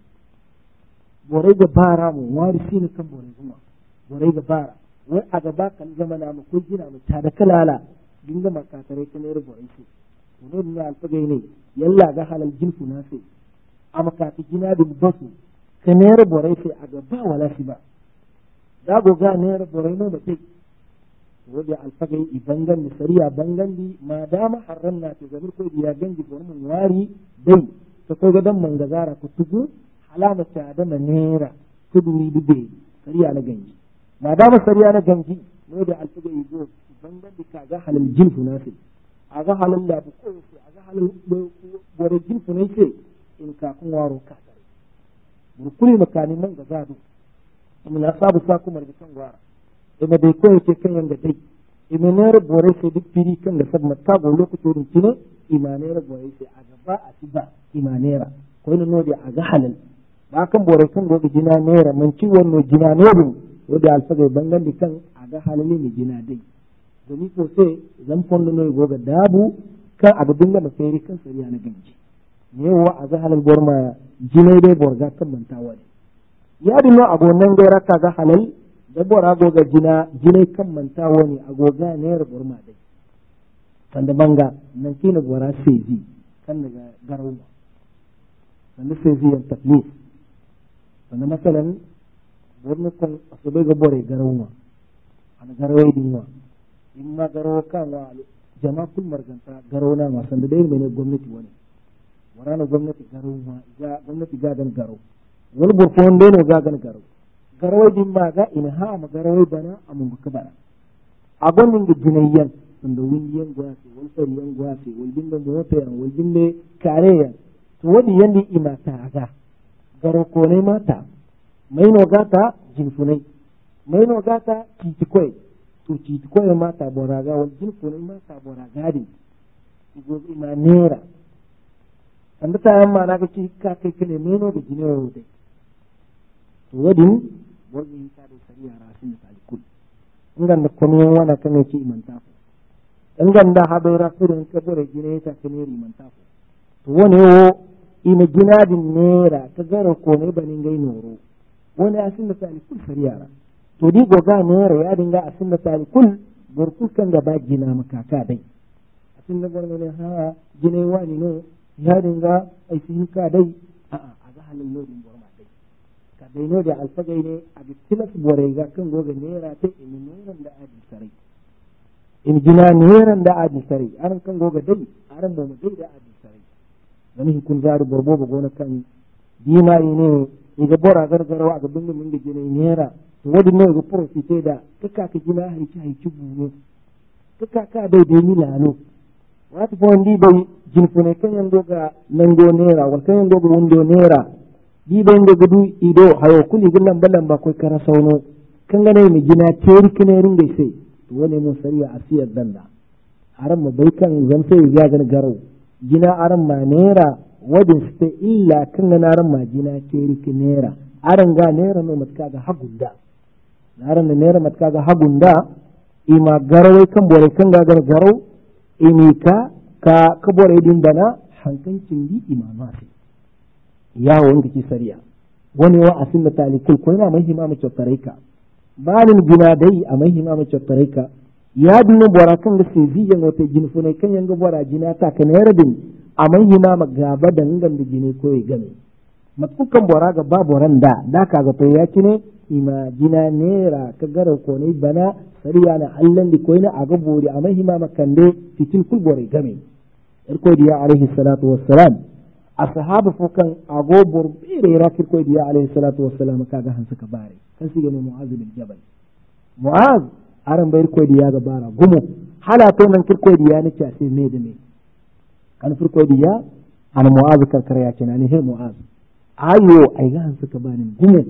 borega bara mu muwari sine kan borega borega bara wai a gaba kan zama na mu ko gina mu ta da kalala dinga makatare kan yar borega to ne ya alfaga ne yalla ga halal jinfu na sai amaka ta gina da basu kan yar borega a gaba wala shi ba da go ga ne yar borega ba sai wadda alfagai ibangan da sariya bangan di ma dama haramna ta zamir ko diya ganji ko mun wari dai ta ko gadan mangazara ku tugu halama ta adama nera kuduri dube sariya na ganji ma dama sariya na ganji wadda alfagai go bangan di kaga halal jinfu nasi aga halal da ko sai aga halal gore jinfu ne sai in ka kun waro ka tare burkuli makani mangazado mun asabu sa kuma da kan gwara ina dai ko yake kan yanga dai imanera bore sai duk firi kan da sabma ta go lokacin kine imanera bore sai a gaba a tiba imanera ko ina no da aga halal ba kan bore kan gobe jina nera man ci wonno jina nodum wanda alfaga bangandi kan aga halali ni jina dai domin ko sai zan fondo no goga dabu kan aga dinga da feri kan sariya na ganji ne wa aga halal gorma jinai dai borga kan mantawa ne ya dinno agonan gaira ka ga halal da bora goga jina jinai kan mantawa ne agoga ne ra gorma dai sanda banga nan kina bora seji kan daga garawa sanda seji yan taklif sanda masalan borno kan asobe ga bore garawa ana garawai dinwa in ma garawa kan wa jama'a kul marganta garawna ma sanda dai ne gwamnati wani warana gwamnati garawa ga gwamnati ga gan garo wani burfon dai no ga gan garo garawai din ma ga ina ha ma garawai bana amun ka bana a gwanin da jinayyan sanda windiyan gwasi wal fariyan gwasi wal binda mota yan wal binde kareyan to wani yandi imata ga garo ko ne mata mai no gata jinfunai mai no gata kitikoi to kitikoi mata boraga wal jinfunai mata boraga di igo ima nera anda ta yamma na ga kika kai kene meno da jinewa dai to wadin wani ta da sariya rasin da talikul ingan da kuma wana kan yake imanta ku ingan da habaira kurin kabure gine ta kene imanta ku to wani wo ina ginadin nera ka gara ko ne banin gai noro wani asin da talikul sariya to di goga nera ya dinga asin da talikul burkul kan da ba gina makaka dai asin da gwarno ne ha gine wani no ya dinga aikin ka dai a a ga halin lodin borma dai ka dai no da alfagai ne a bitilas bore ga kan goga nera ta in neran da adi sarai in jina neran da adi sarai aran kan goga dai aran ba mu dai da adi sarai dan kun zaru borbo ba gona kan dima ne iga bora gargarawa ga bingu mun gine nera to wadi ne ga profite da kaka ka jina haici haici bune kaka ka dai dai ni lalo wata fo ndi bai jinfune kan yango ga nango nera wal kan yango ga wundo nera di bai ndo gudu ido hayo kuli gillan balan ba koi kara sauno kan ga ne mi jina teri kine ringa sai to wani mun sariya asiyar danda aran mu bai kan zan sai ya ga garo jina aran ma nera wadin sai illa kan ga aran ma jina teri kinera aran ga nera no matka ga hagunda aran da nera matka ga hagunda ima garawai kan bore kan ga garo imika ka kabore din bana hankancin di imama sai yawo wanda ke sariya wani wa asin da talikul ko yana mai himamu chottaraika balin gina dai a mai himamu chottaraika ya dinu bora kan da sai ziyan wata jinfune kan yanga bora jina ta kan yaradin a mai himamu gaba da ngan da jine ko ya game matkukan bora ga ba boran da da kaga to ya kine ima jina nera ka gara ko ne bana sariya na allan di koina aga bori a mai himamu kande fitil kul bore game irko diya alaihi salatu wassalam ashabu fukan agobor bire rakir ko diya alaihi salatu wassalam kaga hansa ka bare kan sige ne mu'az bin jabal mu'az aran bayar ko diya ga bara gumu hala to nan kirko diya ne ta sai me da me kan firko diya an mu'az karkar ya ce ne he mu'az ayo ai ga hansa ka bani gumu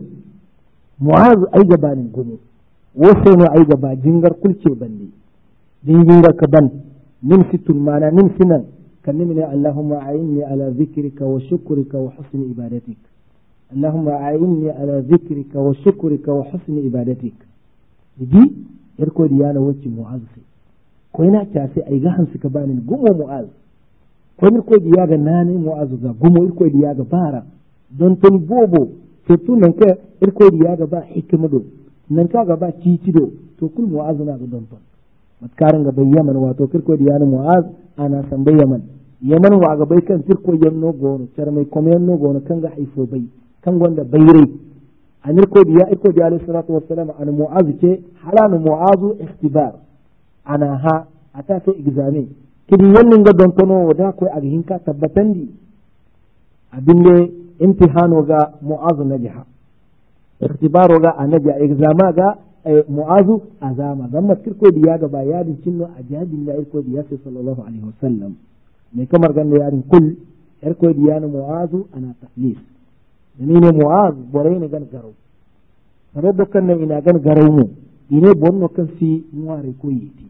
mu'az ai ga bani gumu wasu ne ai ga ba jingar kulce bande jingar ka ban nin situl mana nin sinan كلمني اللهم أعيني على ذكرك وشكرك وحسن عبادتك اللهم أعيني على ذكرك وشكرك وحسن عبادتك دي يركو ديانا وجه معاذ كوينا تاسي أي غهن سكبان قمو معاذ كوين يركو دياغا ناني معاذ قمو يركو دياغا بارا دون تني بوبو فتو ننكا يركو دياغا با حكمة دو ننكا با تيتي دو تو كل معاذ ناغا دون تن matkarin gaban yaman wato kirko da yana mu'az ana san bai yaman yaman wa gabai kan kirko yanno gono tar mai kuma yanno gono kan ga haifo bai kan gonda bayre anir ko diya iko da alayhi salatu wassalam an mu'az ce halanu mu'azu ikhtibar ana ha ata ta exame kidi yannin ga don tono da ko a hinka tabbatan di abinne imtihano ga mu'az najaha ikhtibaro ga anaja exama ga mu'azu azama zamma kirko diya ga ba yadin cinno a jadin da irko diya sai sallallahu alaihi wasallam ne kamar ganda yarin kul irko diya na mu'azu ana taflis ni ne mu'az bore ne gan garo rabbo kan ne ina gan garo mu ine bonno kan si nuare ko yiti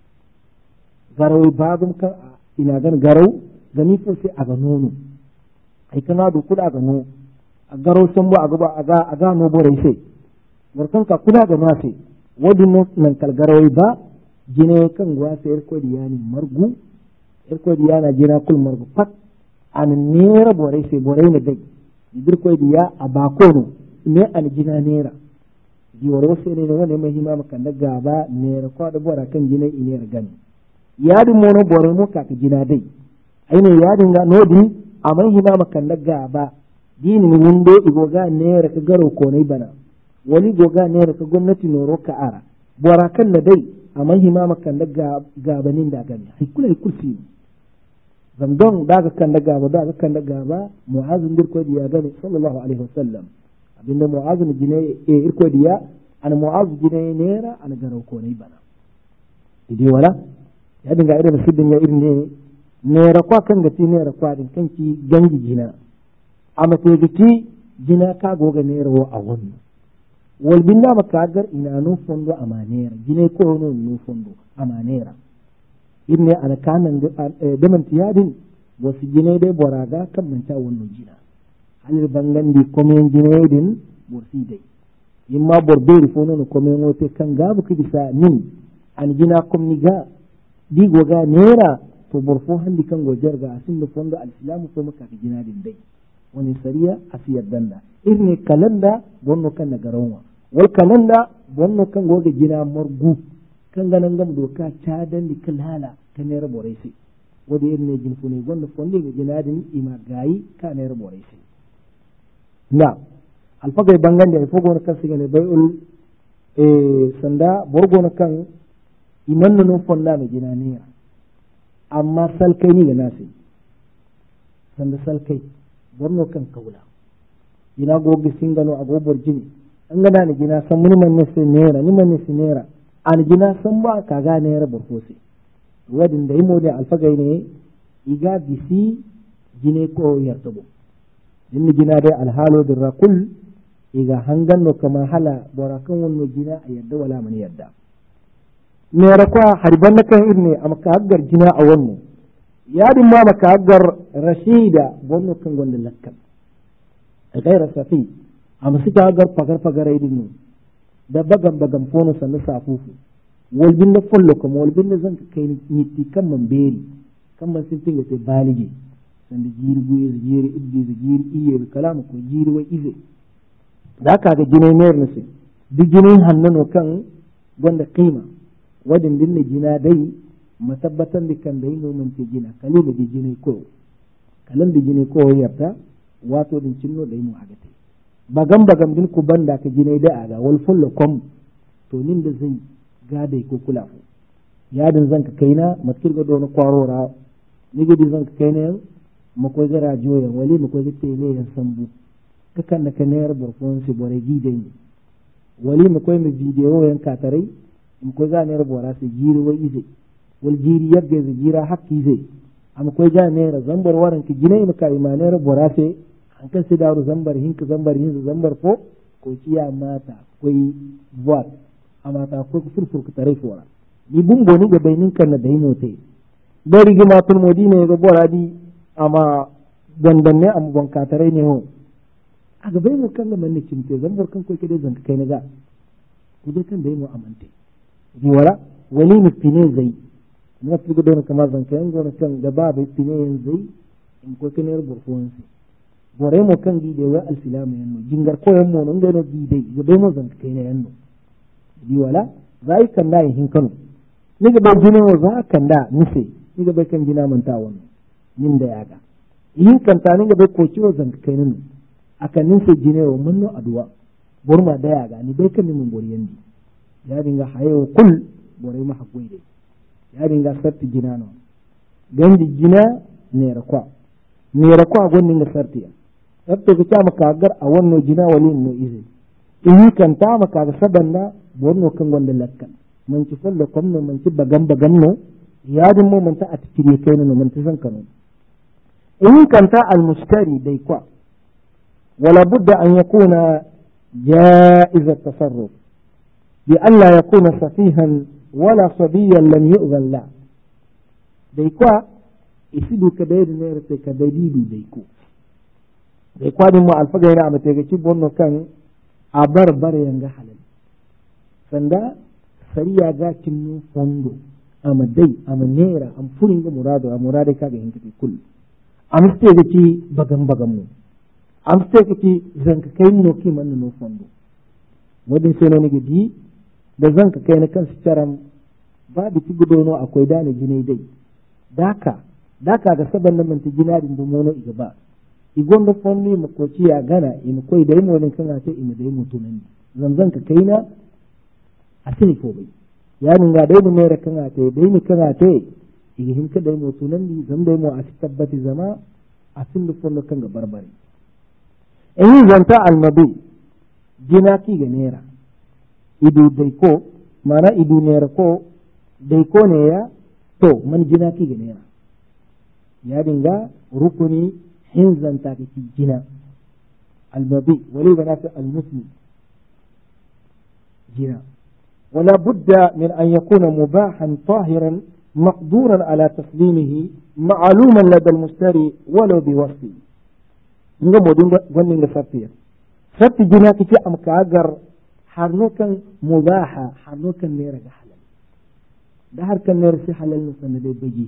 garo babum kan ina gan garo gani ko sai aga nono ai kana du kuda ga no a garo sambo a gaba a ga a ga no borai sai warkan ka kula ga nase wadi no nan kalgarawai ba jine kan gwa sai irko diyani margu irko diyana jina kul margu pat an nera borai sai borai ne dai dirko diya a bakono me an jina nera di waro sai ne wani mai hima maka na gaba nera ko da bora kan jina inera gani yadin mono borai mo ka jina dai aine yadin ga nodi amai hima maka na gaba dini ni wundo igoga nera ka garo ko ne bana wani goga nera ka gwamnati noro ka ara bora kan na dai amai hima maka na gabanin da gani ai kula kursi zandon daga kan da gaba daga kan da gaba mu'azin dirko diya gani sallallahu alaihi wasallam abinda mu'azin jine e irko diya an mu'az jine nera an garo ko ne bana idi wala ya dinga irin sidin ya irin ne nera kwa kan gati nera kwa din kanki gangi jina amma te gati jina ka goga nera wo a wannan wal binna makagar ina no fondo amanera jine ko no no fondo amanera inne ana kanan da man tiyadin wasu jine dai boraga kan manta wannan jina halir bangandi komen jine din borsi dai imma borberi fono no komen wote kan gabu kidisa nin an jina kom ni ga di goga nera to borfo handi kan gojar ga asin da fondo al-islamu ko maka jina din dai wani sariya asiyar danda irne kalanda bonno kan na garonwa wal kalanda bonno kan goga jina margu kan ganan gam doka ta dan di kalhala kan ne rabore sai wadi irne jin fune bonno fonde ga jina din ima gayi ka ne rabore sai na alfagai bangande ai fogo kan siga ne baiul e sanda borgo kan iman no fonda me jina ne amma salkai ni ga nasi sanda salkai borno kan kaula ina gogi singano a gobor jini an gana ni gina san muni man nese nera ni man nese nera an gina san ba ka ga nera borfosi wadin da imo da alfagai ne iga bisi jine ko yartabo din gina dai alhalo da rakul iga hanganno kama hala borakan wannan gina a yadda wala man yadda nera kwa harban kan irne amma ka aggar gina a wannan yadin ma maka aggar rashida bonno kan gonda lakkan غير صفي أما سكا أجر فقر فقر يدينه ده بقم بقم فونو سنة سافوفو والبين فلكم والبين زنك كي نتي كم من بيري كم من سنتين تبالجي سند جير بوي جير إبدي جير إيه الكلام كو جير وإيه ده كاك جنين نير نسي دي جنين هنن وكان قند قيمة ودن دين جنا دي مثبتا دي كان دينو من تجينا كلمة دي جنين كو كلام دي جنين كو يبتا wato din cinno da mu agate bagam bagam din ku banda ka jinai da aga wal fullo kom to nin da zai gade ko kula fu yadin zanka kaina matkir ga dono kwarora ni gidi zanka kaina mu ko gara joya wali mu ko zitte ne yan sambu kakan da kaner borfon si bore gide ni wali mu ko mi video yan katarai mu ko ga ne bora si jiri wa ize wal jiri yagge jira hakki zai am ko ga ne zambar waran ki jinai mu kai manera bora sai an kan sai daru zambar hinka zambar hinka zambar ko ko kiya mata koi buat amata ko furfur ka tare fora ni bumbo ni ga bainin kan na dai mote bari gi matul modine ga boradi ama dandanne am bon ka tare ne ho aga bai mu kan man ne cinte zambar kan ko kide zanka kai na ga kide kan dai mu amante di wala wali ni pine zai na fi don kamar zanka yan gona kan da ba bai pine yan zai in ko kine burfonsi bore mo kan gide wa alfilamu yanno jingar ko yan mo non gano gide ga be mo zan kai ne yanno di wala zai kan da hin kanu ni ga bai jina wa za kan da nise ni ga bai kan jina manta wannan nin da yaga yin kan ta ni ga bai ko ciwo zan kai ne akan nise jine wa munno aduwa burma da yaga ni bai kan mun bori yandi ya dinga hayo kul bore ma hakuri dai ya dinga sarti jina no gandi jina ne rakwa ne rakwa gwanin ga sartiya sabta ka kama kagar a wannan jina walin no ize in kan ta maka ga sabanna bonno kan gonda lakkan man ci fallo komno man ci bagan bagan no yadin mo man ta a tikire kai no man ta san kanu in kan ta al mushtari dai kwa wala budda an yakuna jaiz at tasarruf bi an la yakuna safihan wala sabiyan lam yu'zan la dai kwa isidu ka dai ne rate ka dai didu dai ko da kwadin mu alfaga yana amate ga ci bonno kan a bar bar yanga halal sanda sariya ga kinnu fondo ama dai ama nera am furin ga murado a murade kaga hinkati kul am ste ga ci bagam bagam mu am ste ga ci zanka kai no ki man no fondo wadin sai ne gidi da zanka kai na kan sitaram babu ti gudono akwai dane jine dai daka daka ga saban nan ta ginarin da mono iga ba igondo fondi mu ko ci ya gana in koi dai mo ne kana ta in dai mutunan zanzan ka kaina a sai ko bai ya ninga dai mu ne ra kana ta dai ni kana ta iga hin ka dai mutunan ni zan dai mu a tabbati zama a sun da fondo kan ga barbare in zanta almabi gina ki ga nera idu dai ko mana idu nera ko dai ko ne ya to man gina ki ga nera ya dinga rukuni hinzan ta ki gina almabi wali banat almuslim gina ولا بد من أن يكون مباحا طاهرا مقدورا على تسليمه معلوما لدى المشتري ولو بوصفه nga modun gwanin da safiya safi gina kike am kagar harnukan mubaha harnukan ne raga halal da harkan ne rasi halal ne sanda dai baji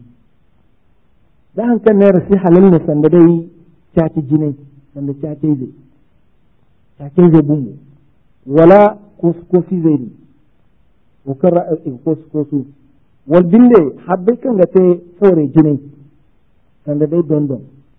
da harkan ne rasi halal ne sanda dai caci jinai sanda caci zai caci zai bungu wala kuskofi zai ne ukar kuskosu wal binde habbai kan ga te fore jinai sanda dai dondon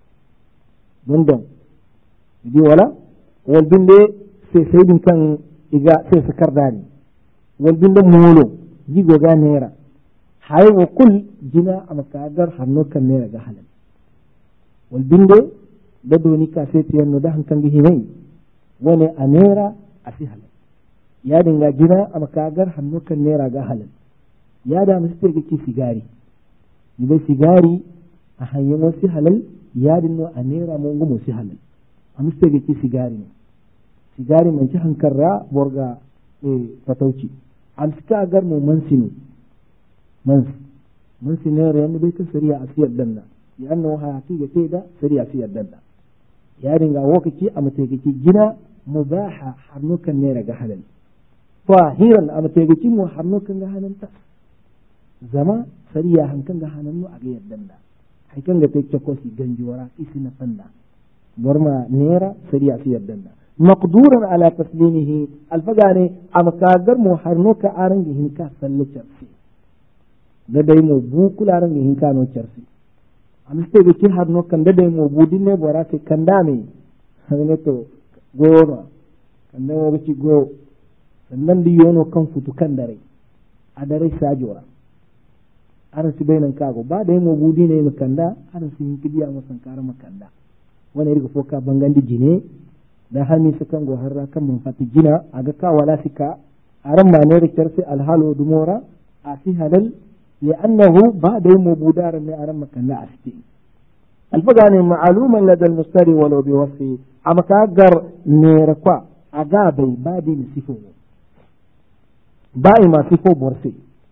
dondon di wala wal binde sai saidin kan iga sai sakar dani wal binde molo jigo ga nera hay wa kul jina amakagar hanno kan nera ga halal wal binde da doni ka sai tiyanno da hankan gi himai wani a nera a si halal ya dinga jina amakagar hanno kan nera ga halal ya da musu ga ki sigari ni bai sigari a hanyar wasu halal ya dinno a nera mun gumo si halal amste ga ki sigari ne sigari man ci hankarra borga e fatauci am ska gar mu mansinu mans mansinu re ne bai kan sariya asiyar danna ya anno ha ki ga teda sariya asiyar danna ya dinga wokaci a mate ga ki gina mubaha harnukan ne daga halal fahiran a mate ga ki mu harnukan ga halal ta zama sariya hankan ga hanannu a ga yaddan da haikan ga take ko si ganjiwara isi na fanda برما نيرا سريع في الدنيا مقدورا على تسليمه الفقاني أما كاغر محرنوك آرنجي هنكا سلچرسي دداي مو بوكل آرنجي هنكا نو چرسي أمسته بكي حرنوك كان دداي مو بودين براسي كندامي هذا تو غورا كندامي بكي غو sannan di yono kan futu kan dare a dare sajora ana si bainan kago ba da mo budi ne makanda ana si kidiya masan kara makanda wani riga foka bangandi jine da hami sukan go harra kan mun fati jina aga ka wala sika aran ma ne rikar sai alhalu dumora a fi halal li'annahu ba'da mubudar ne aran makalla asti alfagani ma'luman lada almustari walau bi wasfi amma kagar ne rakwa aga bai badi ni sifo bai ma sifo borse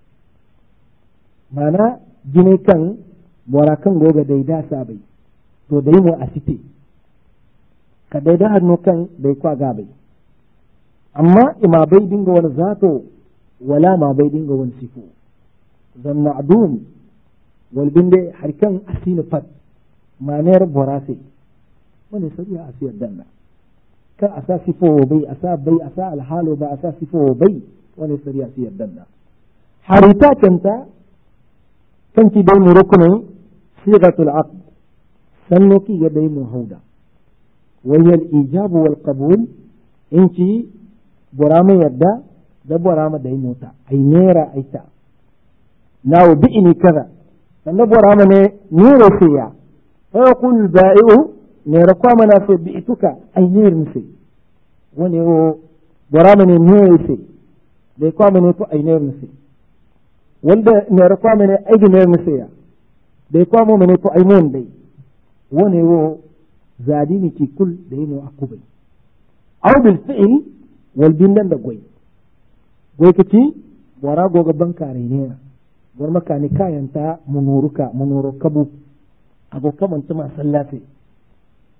mana jine kan bora kan goga dai da sabai to dai mu asite ka dai da hannu kan bai kwa gabai amma ima bai dinga wani zato wala ma bai dinga wani sifo zan ma'dum wal binde harkan asina fat maner borase wani sabi asiyar danna kan asa sifo bai asa bai asa alhalu ba asa sifo bai wani sabi asiyar danna harita kanta kan ki dai rukunin sigatul aqd sannoki ga dai mu hauda وهي الإيجاب والقبول إنتي برامة يدا ده برامة داي موتا أي نيرا أي تا ناو بئني كذا فإن برامة نيرا سيا فيقول البائع نيرا قامنا في بئتك أي نير نسي ونيو برامة نيرا سي دي قامنا تو أي نير نسي ولد نيرا قامنا أي نير نسيا دي قامنا تو أي نير دي ونيو زاديني كي كل دينو أكوبي أو بالفعل والبندن دا قوي قوي كتي ورا قوغا بنكاري نينا ورما كاني كاين تا منوركا منورو كبو أبو كمان تما سلاتي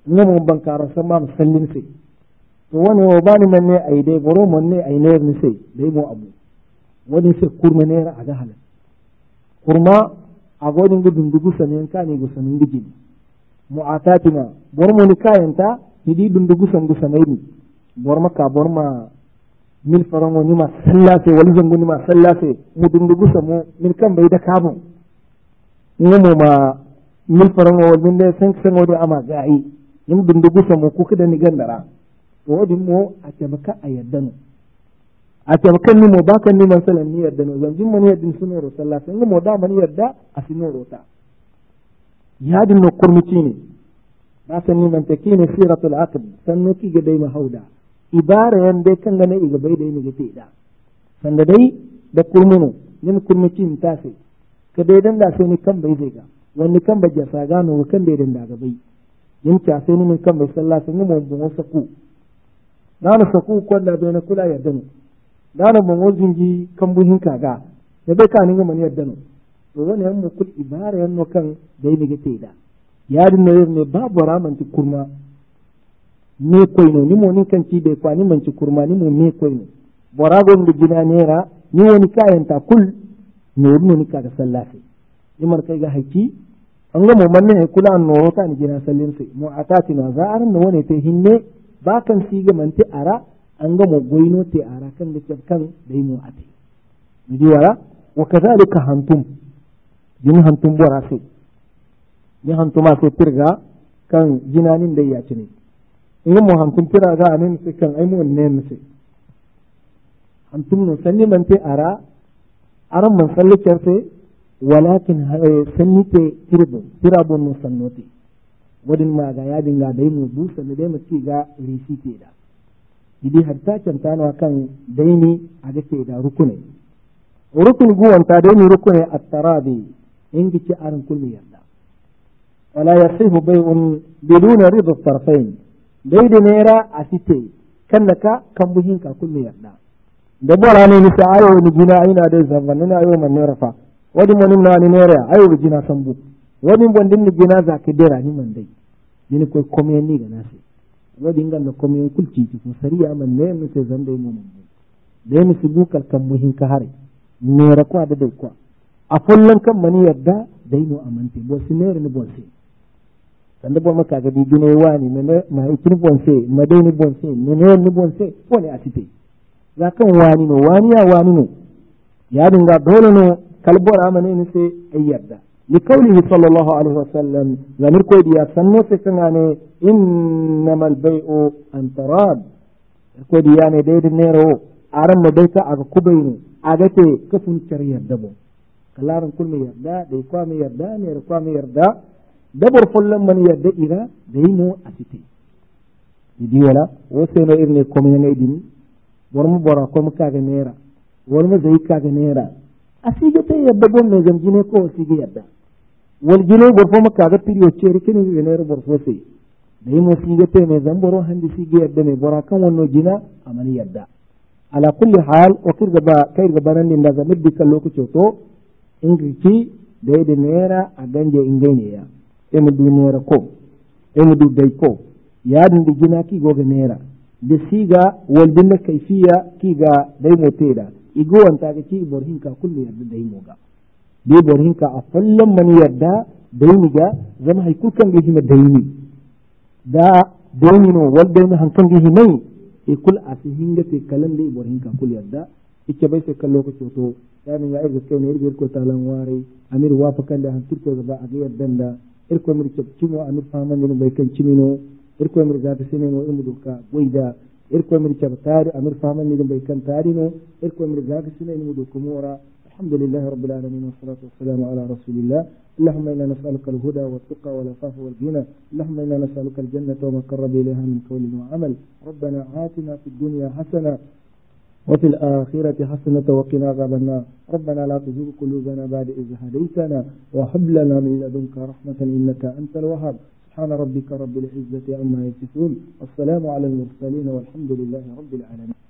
ngamo bankara sama musallin sai to wani wa bani man ne ai dai boro mon ne ai ne ni sai dai mo abu wani sai kurma ne a ga halal kurma a godin gudun dugu sanin ka ne gusanin gidi mu'atatima bor mo ni kayanta hidi dun dugu san gusanai ni bor maka bor ma min faran wani ma sallase wali zangu ni ma sallase mu dun dugu samu min kan bai da kabun ngamo ma min faran wani min da san san wani ama ga'i in dun dugu samu ku kada ni gandara to wadin mo a tabaka a yadda no a tabakan ni mo bakan ni man salan ni yadda no zanjin mani yaddin sunoro sallase ngamo da mani yadda a sunoro ta yadin no kurmici ne ba san ni man take ne siratul aqd sanno ki ga dai mahauda ibara yan dai kan ga ne iga bai dai ni ga te da sanda dai da kurmino nin kurmici ta sai ka dai dan da sai ni kan bai zai ga wani kan ba jasa gano kan dai dan da ga bai yin ta sai ni kan bai sallah sun mu mun saku nana saku ko da bai na kula yadda no nana mun wajin ji kan buhin kaga da bai ka ni ga man yadda no to wani yan mu kul ibara yan no kan dai ni ga te da yadin no ne babu ramanti kurma me koyno ni mo ni kan ci de kwani man ci kurma ni mo me koyno borago ngi gina nera ni woni kayanta kul no no ni kaga sallafi ni mar kai ga haiki an ga mo manne kula an no ta ni gina sallin sai mu atati na za'aran no woni te hinne ba kan siga man te ara an ga mo goyno te ara kan da kan dai mu ate ni wala wa kadhalika hantum din hantum bora sai ni hantuma sai tirga kan jinanin da ya ci ne in mu hantum tira ga anin sai kan ai mu ne mu sai hantum no sanni man te ara aran man sallikar sai walakin sanni te tirbu tirabun no sannoti wadin ma ga ya dinga dai mu busa ne dai mu ci ga rishi te da idi hatta cantana kan daini a ga te da rukune rukun guwanta daini rukune at-tarabi in gici aran kullu yarda ولا يصح بيع بدون رضا الطرفين بيد نيرا أسيتي كنك كم بهينك كل يرنا دبر أنا نسأله نجنا أين هذا الزمن أنا يوم النيرفا ودي من نان نيرا أيو بجنا سامبو ودي من دين نجنا ذاك ديرا ني من دي دين كوي كوميني غناسي ودي نغان كومين كل شيء سريع من نيم نتزن دي مومن دين سبوك كم بهينك هاري نيرا كو هذا دكوا أفلن كم مني يدا دينو أمانتي بوسي نير نبوسي sanda bo maka ga bi gine wani ne ma ikin bonse ma dai ni bonse ne ne ni bonse wani a tite za kan wani no wani ya wani no ya dinga dole no kalbora amane ni sai ayyada li qawlihi sallallahu alaihi wasallam zamir ko diya sanno sai kan ne innamal bai'u an tarad ko diya ne dai din nero aran da dai ta aga kubainu aga te kafun chariyar dabo kalaran kulmi yarda dai kwa mi yarda ne kwa mi yarda dabar fullon man yadda ira da yi mu a cite idi wala wasu yana irin ne kuma yana idini wani mu bora kuma kaga nera wani mu zai kaga nera a siga ta yadda bon mai zamji ne ko siga yadda wal gine borfo mu kaga piriyo ce rikini ga nera borfo sai da yi mu siga ta mai zambaro handi siga yadda mai bora kan wannan gina a mani yadda ala kulli hal o kirga ba kai ga banan din da zamir dukkan lokaci to ingirki da yadda nera a ganje ingaine ya emu du nera ko emu du dai ko yadin da gina ki goga nera da siga wal dinna kaifiya ki ga dai moteda igo wanta ga ki borhin ka kullu yadda dai moga dai borhin ka a fallan man yadda dai ni ga zama hay kulkan ga hima dai ni da dai ni no wal dai hankan ga himai e kul asihin ga te kalan dai borhin ka kullu yadda ike bai sai kallo ko to yani ga irga kai ne irga ko talan ware amir wafakan da han turko ga a ga yadda da irko mir cimo amir faman ne bai kan cimino irko mir zata sene no imu duka goida irko mir cabtari amir faman ne bai kan tarino irko mir zata sene imu duka mora alhamdulillah rabbil alamin wassalatu wassalamu ala rasulillah اللهم إنا نسألك الهدى والتقى والعفاف والغنى اللهم إنا نسألك الجنة وما قرب إليها من قول وعمل ربنا آتنا في الدنيا حسنة وفي الآخرة حسنة وقنا عذاب النار ربنا لا تزغ قلوبنا بعد إذ هديتنا وهب لنا من لدنك رحمة إنك أنت الوهاب سبحان ربك رب العزة عما يصفون والسلام على المرسلين والحمد لله رب العالمين.